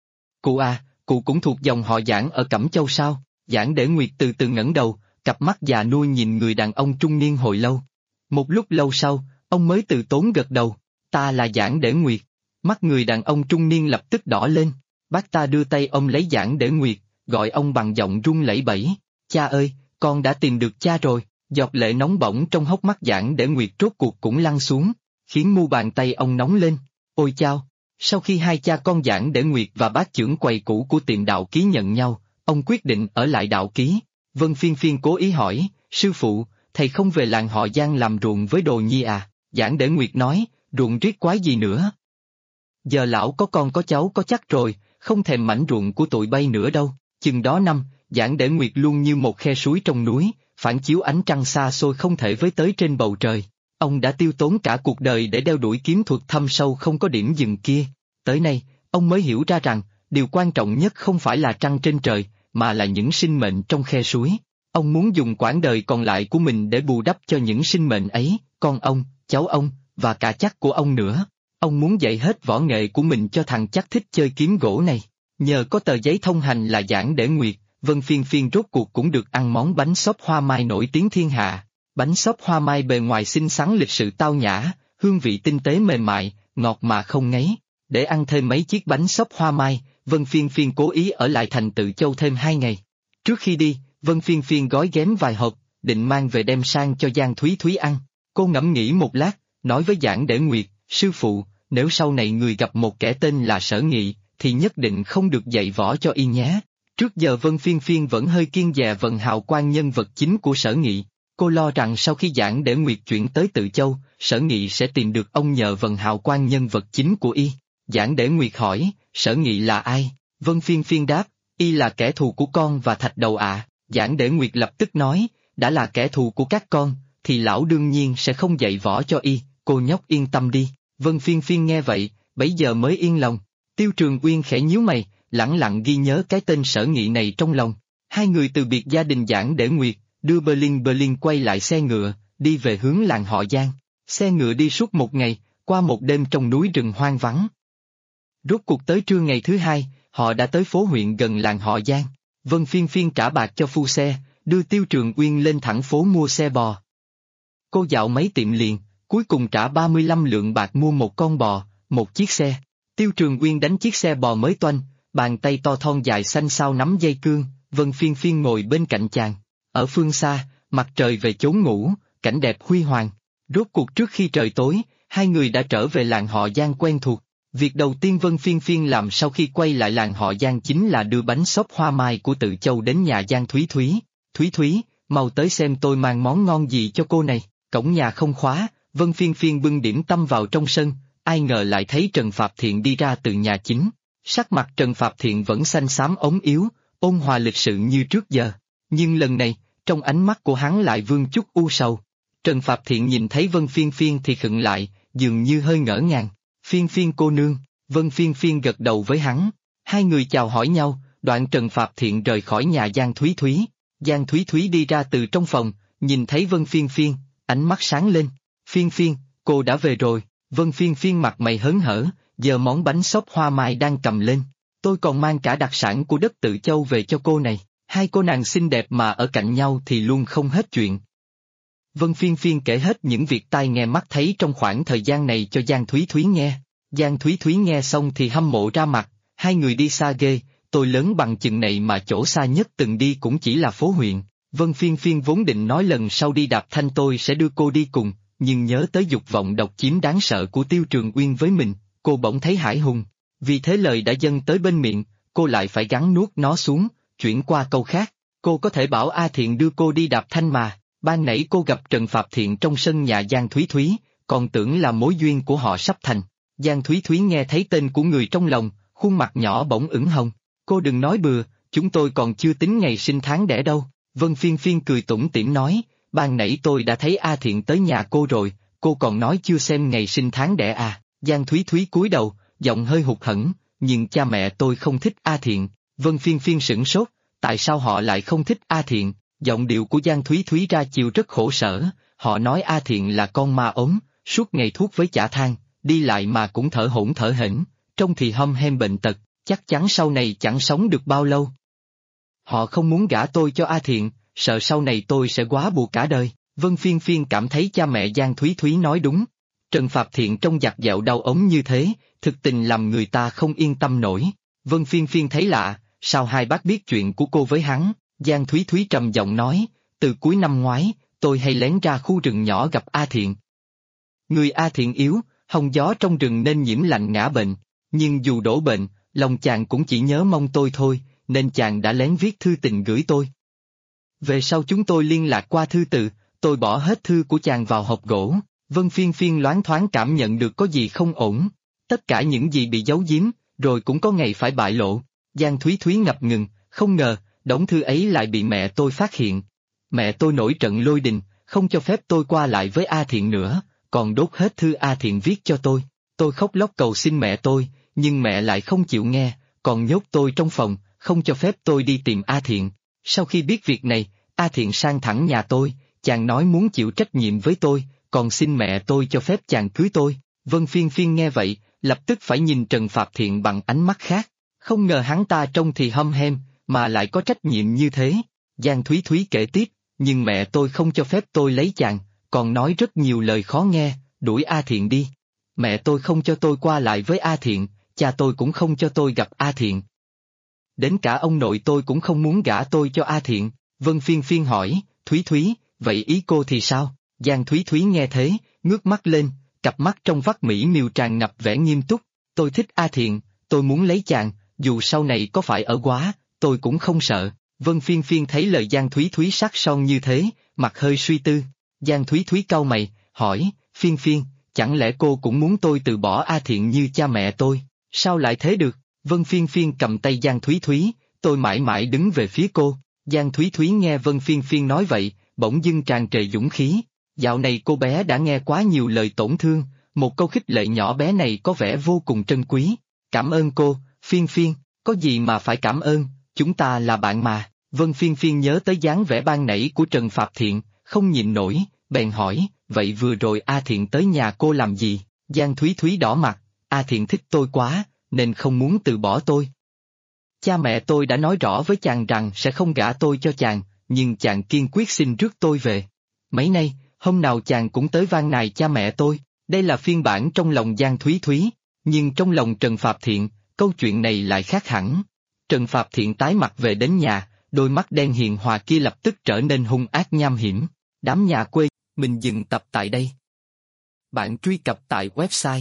Cụ à, cụ cũng thuộc dòng họ Giảng ở Cẩm Châu sao? Giảng Để Nguyệt từ từ ngẩng đầu, cặp mắt già nua nhìn người đàn ông trung niên hồi lâu. Một lúc lâu sau, ông mới từ tốn gật đầu, ta là Giảng Để Nguyệt. Mắt người đàn ông trung niên lập tức đỏ lên, bác ta đưa tay ôm lấy Giảng Để Nguyệt, gọi ông bằng giọng run lẩy bẩy, cha ơi, con đã tìm được cha rồi. Giọt lệ nóng bỏng trong hốc mắt Giảng Để Nguyệt rốt cuộc cũng lăn xuống, khiến mu bàn tay ông nóng lên. Ôi chao! Sau khi hai cha con Giảng Để Nguyệt và bác trưởng quầy cũ của tiệm đạo ký nhận nhau, ông quyết định ở lại đạo ký. Vân Phiên Phiên cố ý hỏi, sư phụ, thầy không về làng họ Giang làm ruộng với Đồ Nhi à? Giảng Để Nguyệt nói, ruộng riết quái gì nữa. Giờ lão có con có cháu có chắc rồi, không thèm mảnh ruộng của tụi bay nữa đâu. Chừng đó năm, Giảng Để Nguyệt luôn như một khe suối trong núi, phản chiếu ánh trăng xa xôi không thể với tới trên bầu trời. Ông đã tiêu tốn cả cuộc đời để đeo đuổi kiếm thuật thâm sâu không có điểm dừng kia. Tới nay, ông mới hiểu ra rằng, điều quan trọng nhất không phải là trăng trên trời, mà là những sinh mệnh trong khe suối. Ông muốn dùng quãng đời còn lại của mình để bù đắp cho những sinh mệnh ấy, con ông, cháu ông, và cả chắc của ông nữa. Ông muốn dạy hết võ nghệ của mình cho thằng chắc thích chơi kiếm gỗ này. Nhờ có tờ giấy thông hành là Giảng Để Nguyệt, Vân Phiên Phiên rốt cuộc cũng được ăn món bánh xốp hoa mai nổi tiếng thiên hạ. Bánh xốp hoa mai bề ngoài xinh xắn lịch sự tao nhã, hương vị tinh tế mềm mại, ngọt mà không ngấy. Để ăn thêm mấy chiếc bánh xốp hoa mai, Vân Phiên Phiên cố ý ở lại thành Tự Châu thêm 2 ngày. Trước khi đi, Vân Phiên Phiên gói ghém vài hộp, định mang về đem sang cho Giang Thúy Thúy ăn. Cô ngẫm nghĩ một lát, nói với Giảng Để Nguyệt, sư phụ, nếu sau này người gặp một kẻ tên là Sở Nghị, thì nhất định không được dạy võ cho y nhé. Trước giờ Vân Phiên Phiên vẫn hơi kiêng dè vận hào quang nhân vật chính của Sở Nghị. Cô lo rằng sau khi Giảng Để Nguyệt chuyển tới Tự Châu, Sở Nghị sẽ tìm được ông nhờ vận hào quang nhân vật chính của y. Giảng Để Nguyệt hỏi, Sở Nghị là ai? Vân Phiên Phiên đáp, y là kẻ thù của con và Thạch Đầu ạ. Giảng Để Nguyệt lập tức nói, đã là kẻ thù của các con, thì lão đương nhiên sẽ không dạy võ cho y, cô nhóc yên tâm đi. Vân Phiên Phiên nghe vậy, bấy giờ mới yên lòng. Tiêu Trường Uyên khẽ nhíu mày, lẳng lặng ghi nhớ cái tên Sở Nghị này trong lòng. Hai người từ biệt gia đình Giảng Để Nguyệt, đưa Berlin quay lại xe ngựa, đi về hướng làng họ Giang. Xe ngựa đi suốt một ngày, qua một đêm trong núi rừng hoang vắng. Rốt cuộc tới trưa ngày thứ hai, họ đã tới phố huyện gần làng họ Giang. Vân Phiên Phiên trả bạc cho phu xe, đưa Tiêu Trường Uyên lên thẳng phố mua xe bò. Cô dạo mấy tiệm liền, cuối cùng trả 35 lượng bạc mua một con bò, một chiếc xe. Tiêu Trường Uyên đánh chiếc xe bò mới toanh, bàn tay to thon dài xanh xao nắm dây cương, Vân Phiên Phiên ngồi bên cạnh chàng. Ở phương xa, mặt trời về chốn ngủ, cảnh đẹp huy hoàng. Rốt cuộc trước khi trời tối, hai người đã trở về làng họ Giang quen thuộc. Việc đầu tiên Vân Phiên Phiên làm sau khi quay lại làng họ Giang chính là đưa bánh xốp hoa mai của Tự Châu đến nhà Giang Thúy Thúy. Thúy Thúy, mau tới xem tôi mang món ngon gì cho cô này. Cổng nhà không khóa, Vân Phiên Phiên bưng điểm tâm vào trong sân, ai ngờ lại thấy Trần Phạp Thiện đi ra từ nhà chính. Sắc mặt Trần Phạp Thiện vẫn xanh xám ốm yếu, ôn hòa lịch sự như trước giờ. Nhưng lần này, trong ánh mắt của hắn lại vương chút u sầu. Trần Phạp Thiện nhìn thấy Vân Phiên Phiên thì khựng lại, dường như hơi ngỡ ngàng. Phiên Phiên cô nương, Vân Phiên Phiên gật đầu với hắn. Hai người chào hỏi nhau, đoạn Trần Phạp Thiện rời khỏi nhà Giang Thúy Thúy. Giang Thúy Thúy đi ra từ trong phòng, nhìn thấy Vân Phiên Phiên, ánh mắt sáng lên. Phiên Phiên, cô đã về rồi. Vân Phiên Phiên mặt mày hớn hở, giờ món bánh xốp hoa mai đang cầm lên. Tôi còn mang cả đặc sản của đất Tự Châu về cho cô này. Hai cô nàng xinh đẹp mà ở cạnh nhau thì luôn không hết chuyện. Vân Phiên Phiên kể hết những việc tai nghe mắt thấy trong khoảng thời gian này cho Giang Thúy Thúy nghe. Giang Thúy Thúy nghe xong thì hâm mộ ra mặt, hai người đi xa ghê, tôi lớn bằng chừng này mà chỗ xa nhất từng đi cũng chỉ là phố huyện. Vân Phiên Phiên vốn định nói lần sau đi đạp thanh tôi sẽ đưa cô đi cùng, nhưng nhớ tới dục vọng độc chiếm đáng sợ của Tiêu Trường Uyên với mình, cô bỗng thấy hãi hùng. Vì thế lời đã dâng tới bên miệng, cô lại phải gắng nuốt nó xuống, chuyển qua câu khác. Cô có thể bảo A Thiện đưa cô đi đạp thanh mà, ban nãy cô gặp Trần Phạp Thiện trong sân nhà Giang Thúy Thúy, còn tưởng là mối duyên của họ sắp thành. Giang Thúy Thúy nghe thấy tên của người trong lòng, khuôn mặt nhỏ bỗng ửng hồng. Cô đừng nói bừa, chúng tôi còn chưa tính ngày sinh tháng đẻ đâu. Vân Phiên Phiên cười tủm tỉm nói, ban nãy tôi đã thấy A Thiện tới nhà cô rồi, cô còn nói chưa xem ngày sinh tháng đẻ à. Giang Thúy Thúy cúi đầu, giọng hơi hụt hẫng, nhưng cha mẹ tôi không thích A Thiện. Vân Phiên Phiên sửng sốt, tại sao họ lại không thích A Thiện? Giọng điệu của Giang Thúy Thúy ra chiều rất khổ sở, họ nói A Thiện là con ma ốm, suốt ngày thuốc với chả than, đi lại mà cũng thở hổn thở hển, trông thì hom hem bệnh tật, chắc chắn sau này chẳng sống được bao lâu. Họ không muốn gả tôi cho A Thiện, sợ sau này tôi sẽ góa bùa cả đời. Vân Phiên Phiên cảm thấy cha mẹ Giang Thúy Thúy nói đúng. Trần Phạp Thiện trông giặt dẹo đau ốm như thế, thực tình làm người ta không yên tâm nổi. Vân Phiên Phiên thấy lạ, sao hai bác biết chuyện của cô với hắn? Giang Thúy Thúy trầm giọng nói, từ cuối năm ngoái, tôi hay lén ra khu rừng nhỏ gặp A Thiện. Người A Thiện yếu, hong gió trong rừng nên nhiễm lạnh ngã bệnh, nhưng dù đổ bệnh, lòng chàng cũng chỉ nhớ mong tôi thôi, nên chàng đã lén viết thư tình gửi tôi. Về sau chúng tôi liên lạc qua thư từ, tôi bỏ hết thư của chàng vào hộp gỗ. Vân Phiên Phiên loáng thoáng cảm nhận được có gì không ổn. Tất cả những gì bị giấu giếm, rồi cũng có ngày phải bại lộ. Giang Thúy Thúy ngập ngừng, không ngờ, đống thư ấy lại bị mẹ tôi phát hiện. Mẹ tôi nổi trận lôi đình, không cho phép tôi qua lại với A Thiện nữa, còn đốt hết thư A Thiện viết cho tôi. Tôi khóc lóc cầu xin mẹ tôi, nhưng mẹ lại không chịu nghe, còn nhốt tôi trong phòng, không cho phép tôi đi tìm A Thiện. Sau khi biết việc này, A Thiện sang thẳng nhà tôi, chàng nói muốn chịu trách nhiệm với tôi, còn xin mẹ tôi cho phép chàng cưới tôi. Vân Phiên Phiên nghe vậy, lập tức phải nhìn Trần Phạp Thiện bằng ánh mắt khác. Không ngờ hắn ta trông thì hăm hem, mà lại có trách nhiệm như thế. Giang Thúy Thúy kể tiếp, nhưng mẹ tôi không cho phép tôi lấy chàng, còn nói rất nhiều lời khó nghe, đuổi A Thiện đi. Mẹ tôi không cho tôi qua lại với A Thiện, cha tôi cũng không cho tôi gặp A Thiện. Đến cả ông nội tôi cũng không muốn gả tôi cho A Thiện. Vân Phiên Phiên hỏi, Thúy Thúy, vậy ý cô thì sao? Giang Thúy Thúy nghe thế, ngước mắt lên, cặp mắt trong vắt mỹ miều tràn ngập vẻ nghiêm túc. Tôi thích A Thiện, tôi muốn lấy chàng, dù sau này có phải ở quá, tôi cũng không sợ. Vân Phiên Phiên thấy lời Giang Thúy Thúy sắc son như thế, mặt hơi suy tư. Giang Thúy Thúy cau mày, hỏi, Phiên Phiên, chẳng lẽ cô cũng muốn tôi từ bỏ A Thiện như cha mẹ tôi? Sao lại thế được? Vân Phiên Phiên cầm tay Giang Thúy Thúy, tôi mãi mãi đứng về phía cô. Giang Thúy Thúy nghe Vân Phiên Phiên nói vậy, bỗng dưng tràn trề dũng khí. Dạo này cô bé đã nghe quá nhiều lời tổn thương, một câu khích lệ nhỏ bé này có vẻ vô cùng trân quý. Cảm ơn cô, Phiên Phiên, có gì mà phải cảm ơn, chúng ta là bạn mà. Vân Phiên Phiên nhớ tới dáng vẻ ban nãy của Trần Phạp Thiện, không nhịn nổi, bèn hỏi, vậy vừa rồi A Thiện tới nhà cô làm gì? Giang Thúy Thúy đỏ mặt, A Thiện thích tôi quá, nên không muốn từ bỏ tôi. Cha mẹ tôi đã nói rõ với chàng rằng sẽ không gả tôi cho chàng, nhưng chàng kiên quyết xin rước tôi về. Mấy nay, hôm nào chàng cũng tới van nài cha mẹ tôi, đây là phiên bản trong lòng Giang Thúy Thúy, nhưng trong lòng Trần Phạp Thiện, câu chuyện này lại khác hẳn. Trần Phạp Thiện tái mặt về đến nhà, đôi mắt đen hiền hòa kia lập tức trở nên hung ác nham hiểm. Đám nhà quê, mình dừng tập tại đây. Bạn truy cập tại website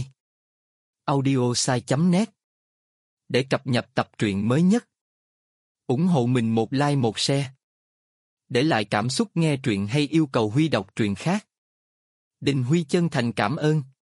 audiosai.net để cập nhật tập truyện mới nhất. Ủng hộ mình một like một share. Để lại cảm xúc nghe truyện hay yêu cầu Huy đọc truyện khác. Đình Huy chân thành cảm ơn.